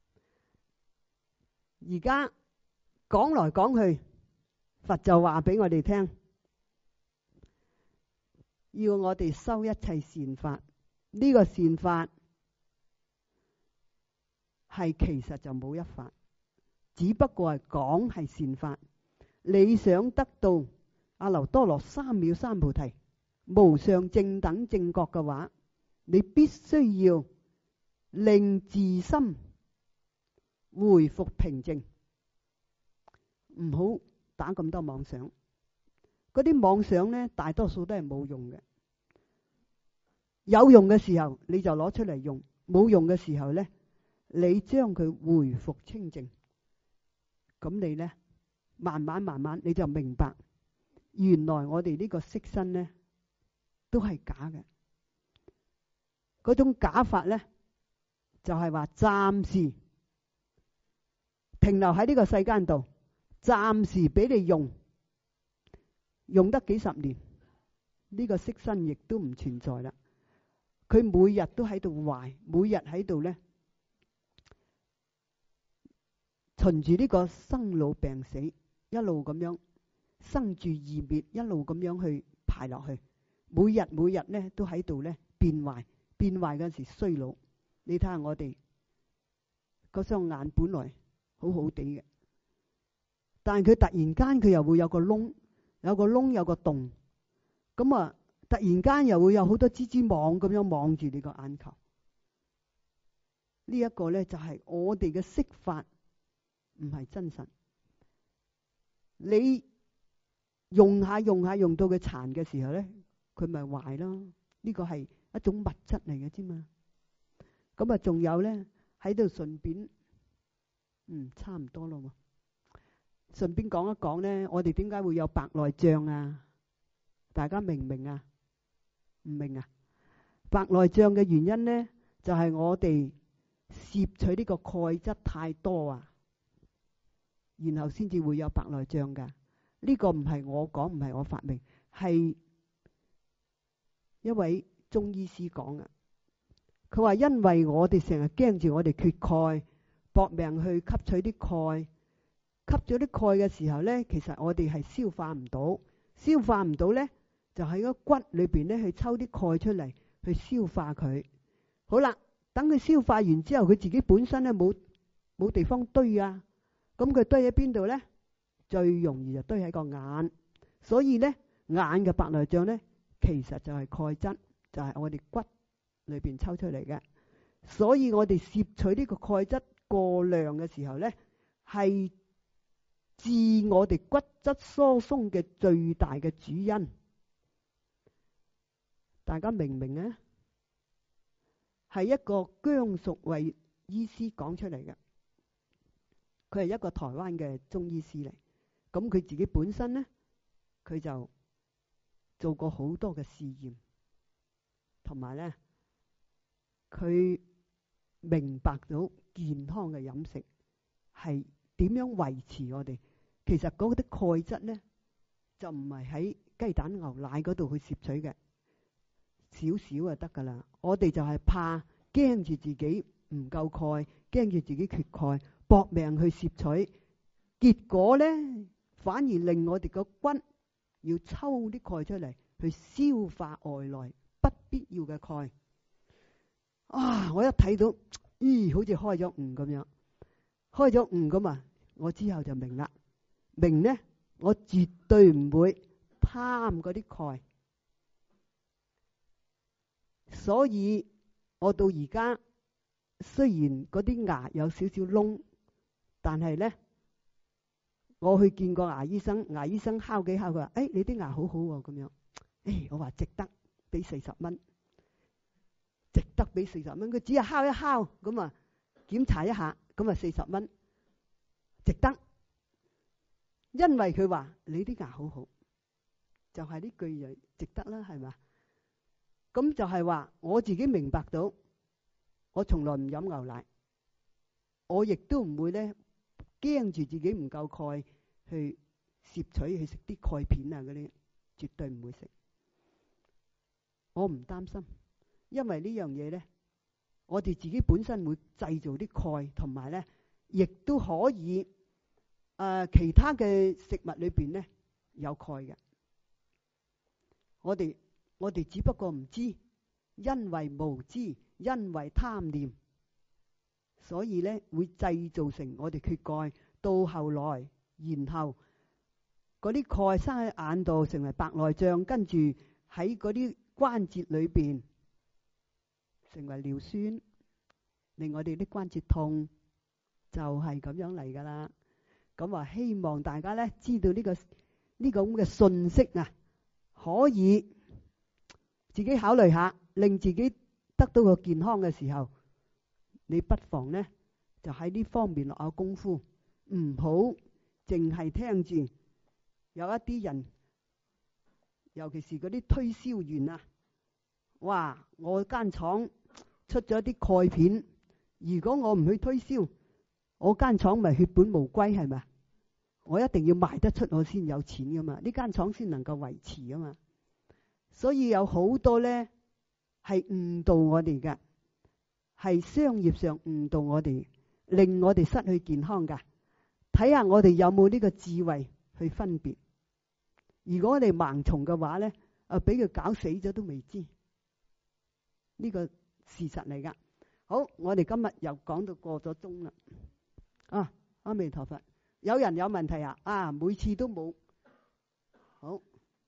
而家講來講去，佛就話俾我哋聽，要我哋修一切善法。呢個善法係其實就冇一法，只不過係講係善法。你想得到阿耨多羅三藐三菩提無上正等正覺嘅話，你必須要令自心回復平靜，唔好打咁多妄想。嗰啲妄想呢，大多數都係冇用嘅。有用嘅時候你就攞出嚟用，冇用嘅時候呢，你將佢回復清淨。咁你呢，慢慢你就明白，原來我哋呢個色身呢都係假嘅。嗰種假法呢，就係話暫時停留喺呢個世間度，暫時俾你用得幾十年，呢個色身亦都唔存在啦。佢每日都喺度壞，每日喺度呢循住呢個生老病死，一路咁樣生住異滅，一路咁樣去排落去。每日呢都喺度呢變壞，變壞嗰時衰老。你睇下我哋嗰雙眼本來好好地嘅，但係佢突然間佢又會有個窿，有個洞，咁啊突然間又會有好多蜘蛛網咁樣望住你個眼球。呢一個呢就係我哋嘅色法唔係真實。你用下用到佢殘嘅時候呢，佢咪壞咯。呢個係一種物質嚟嘅啫嘛。咁啊仲有呢，喺度順便差唔多咯。順便講一講呢，我哋點解會有白內障啊？大家明唔明啊？唔明啊？白內障嘅原因呢，就係我哋攝取呢個鈣質太多啊，然後先至會有白內障噶。呢個唔係我講，唔係我發明，係一位中醫師講啊。佢話因為我哋成日驚住我哋缺鈣，搏命去吸取啲鈣，吸咗啲鈣嘅時候呢，其實我哋係消化唔到呢，就喺個骨裏邊呢去抽啲鈣出嚟去消化佢。好啦，等佢消化完之後，佢自己本身呢冇地方堆啊，咁佢堆喺邊度呢？最容易就堆喺個眼。所以呢，眼嘅白內障呢，其實就係鈣質，就係我哋骨裏邊抽出嚟嘅。所以我哋攝取呢個鈣質過量嘅時候呢，係致我哋骨質疏鬆嘅最大嘅主因。大家明唔明啊？係一個姜淑慧醫師講出嚟嘅，佢係一個台灣嘅中醫師嚟。咁佢自己本身呢，佢就做過好多嘅試驗，同埋呢，佢明白到健康嘅飲食係點樣維持我哋。其實嗰啲鈣質呢，就唔係喺雞蛋牛奶嗰度去攝取嘅，少少就得噶啦。我哋就係怕驚住自己唔夠鈣，驚住自己缺鈣，搏命去攝取，結果呢，反而令我哋個骨要抽啲鈣出嚟去消化外來不必要嘅鈣。我一睇到，好似開咗悟咁樣，開咗悟咁啊！我之後就明啦，明呢，我絕對唔會貪嗰啲鈣。 所以我到而家雖然嗰啲牙有少少窿，但係咧我去見過牙醫生，牙醫生敲幾敲佢話：你啲牙好好喎，咁樣。我話值得俾40蚊，值得俾40蚊。佢只係敲一敲咁啊，檢查一下咁啊40蚊，值得。因為佢話你啲牙好好，就係呢句嘢值得啦，係嘛？咁就係話我自己明白到，我從來唔飲牛奶，我亦都唔會咧驚住自己唔夠鈣去攝取去食啲鈣片啊嗰啲，絕對唔會食。我唔擔心，因為呢樣嘢咧，我哋自己本身會製造啲鈣，同埋咧亦都可以其他嘅食物裏邊咧有鈣嘅。我哋只不過唔知，因為無知，因為貪念，所以咧會製造成我哋缺鈣。到後來，然後嗰啲鈣生喺眼度，成為白內障，跟住喺嗰啲關節裏邊成為尿酸，令我哋啲關節痛，就係咁樣嚟噶啦。咁啊，希望大家咧知道呢個咁嘅信息啊，可以自己考慮下，令自己得到個健康嘅時候，你不妨咧就喺呢方面落下功夫，唔好淨係聽住有一啲人，尤其是嗰啲推銷員啊，哇！我間廠出咗啲鈣片，如果我唔去推銷，我間廠咪血本無歸，係咪？我一定要賣得出，我先有錢噶嘛，呢間廠先能夠維持噶嘛。所以有好多咧係誤導我哋嘅，係商業上誤導我哋，令我哋失去健康噶。睇下我哋有冇呢個智慧去分別。如果我哋盲從嘅話咧，俾佢搞死咗都未知，呢個事實嚟噶。好，我哋今日又講到過咗鐘啦。阿彌陀佛。有人有問題啊？每次都冇。好。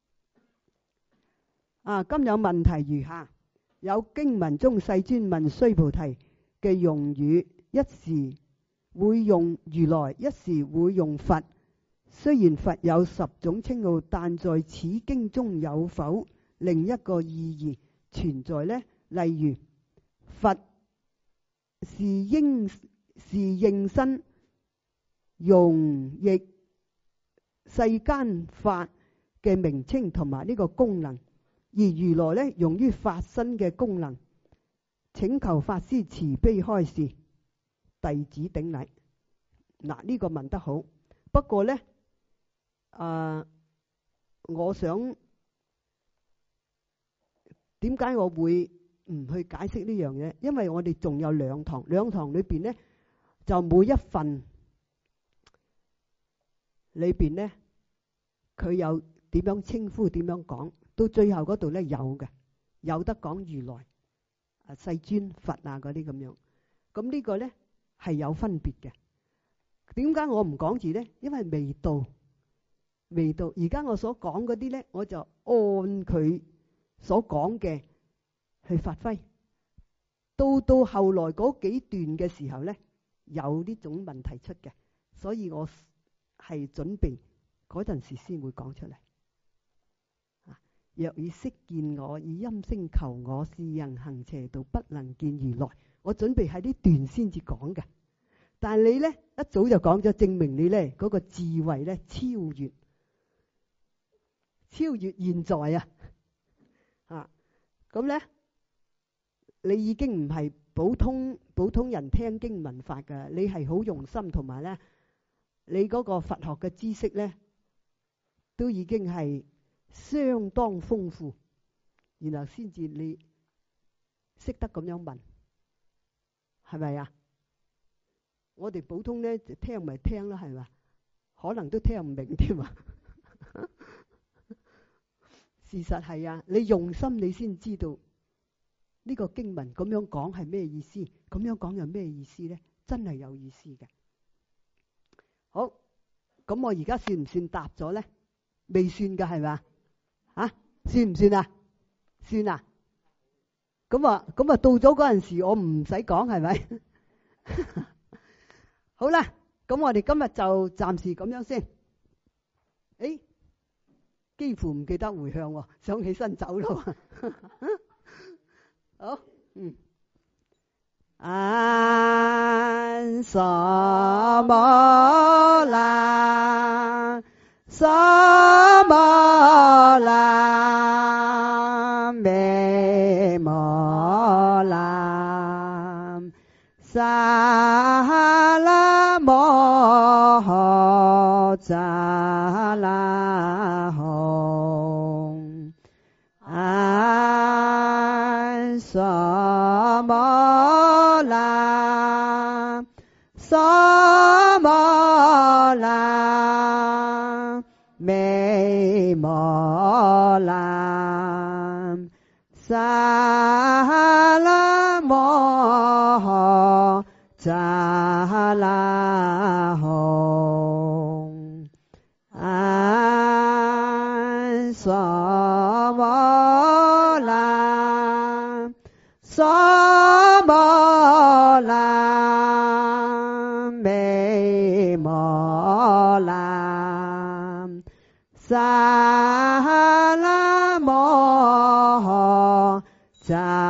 今有問題如下：有經文中世尊問須菩提嘅用語，一時會用如來，一時會用佛。雖然佛有10種稱號，但在此經中有否另一個意義存在呢？例如佛是應身容易世間法嘅名稱同埋呢個功能，而如來呢用於法身嘅功能。請求法師慈悲開示，弟子頂禮。呢個問得好，不過呢，我想點解我會唔去解釋呢樣嘢？因為我哋仲有2堂，兩堂裏邊呢，就每一份裏邊呢，佢有點樣稱呼，點樣講，到最後嗰度呢，有得講如來、世尊、佛啊嗰啲咁樣。咁呢個呢係有分別嘅。點解我唔講住呢？因為未到。而家我所講嗰啲呢，我就按佢所講嘅去發揮。到後來嗰幾段嘅時候呢，有呢種問題出嘅，所以我係準備嗰陣時先會講出嚟。若以色見我，以音聲求我，是人行邪道，不能見如來。我準備喺呢段先至講嘅，但係你呢一早就講咗，證明你呢嗰個智慧呢超越現在啊！咁呢，你已經唔係普通人聽經聞法噶，你係好用心，同埋呢，你嗰個佛學嘅知識呢，都已經係相當豐富，然後先至你識得咁樣問，係咪啊？我哋普通呢就聽咪聽啦，係咪？可能都聽唔明添啊！事實係啊，你用心你先知道呢個經文咁樣講係咩意思，咁樣講有咩意思呢？真係有意思嘅。好，咁我而家算唔算答咗呢？未算㗎係咪？算唔算啊？算啊！ 咁啊到咗嗰陣時，我唔使講係咪？好啦，咁我哋今日就暫時咁樣先。誒，幾乎唔記得回向喎，想起身走咯。好，安薩摩拉，薩摩拉，美摩拉，薩拉摩扎拉吽，安薩摩拉，薩摩拉，美摩拉，薩拉摩扎拉吽，安薩摩拉，薩摩拉，美摩拉，薩拉摩扎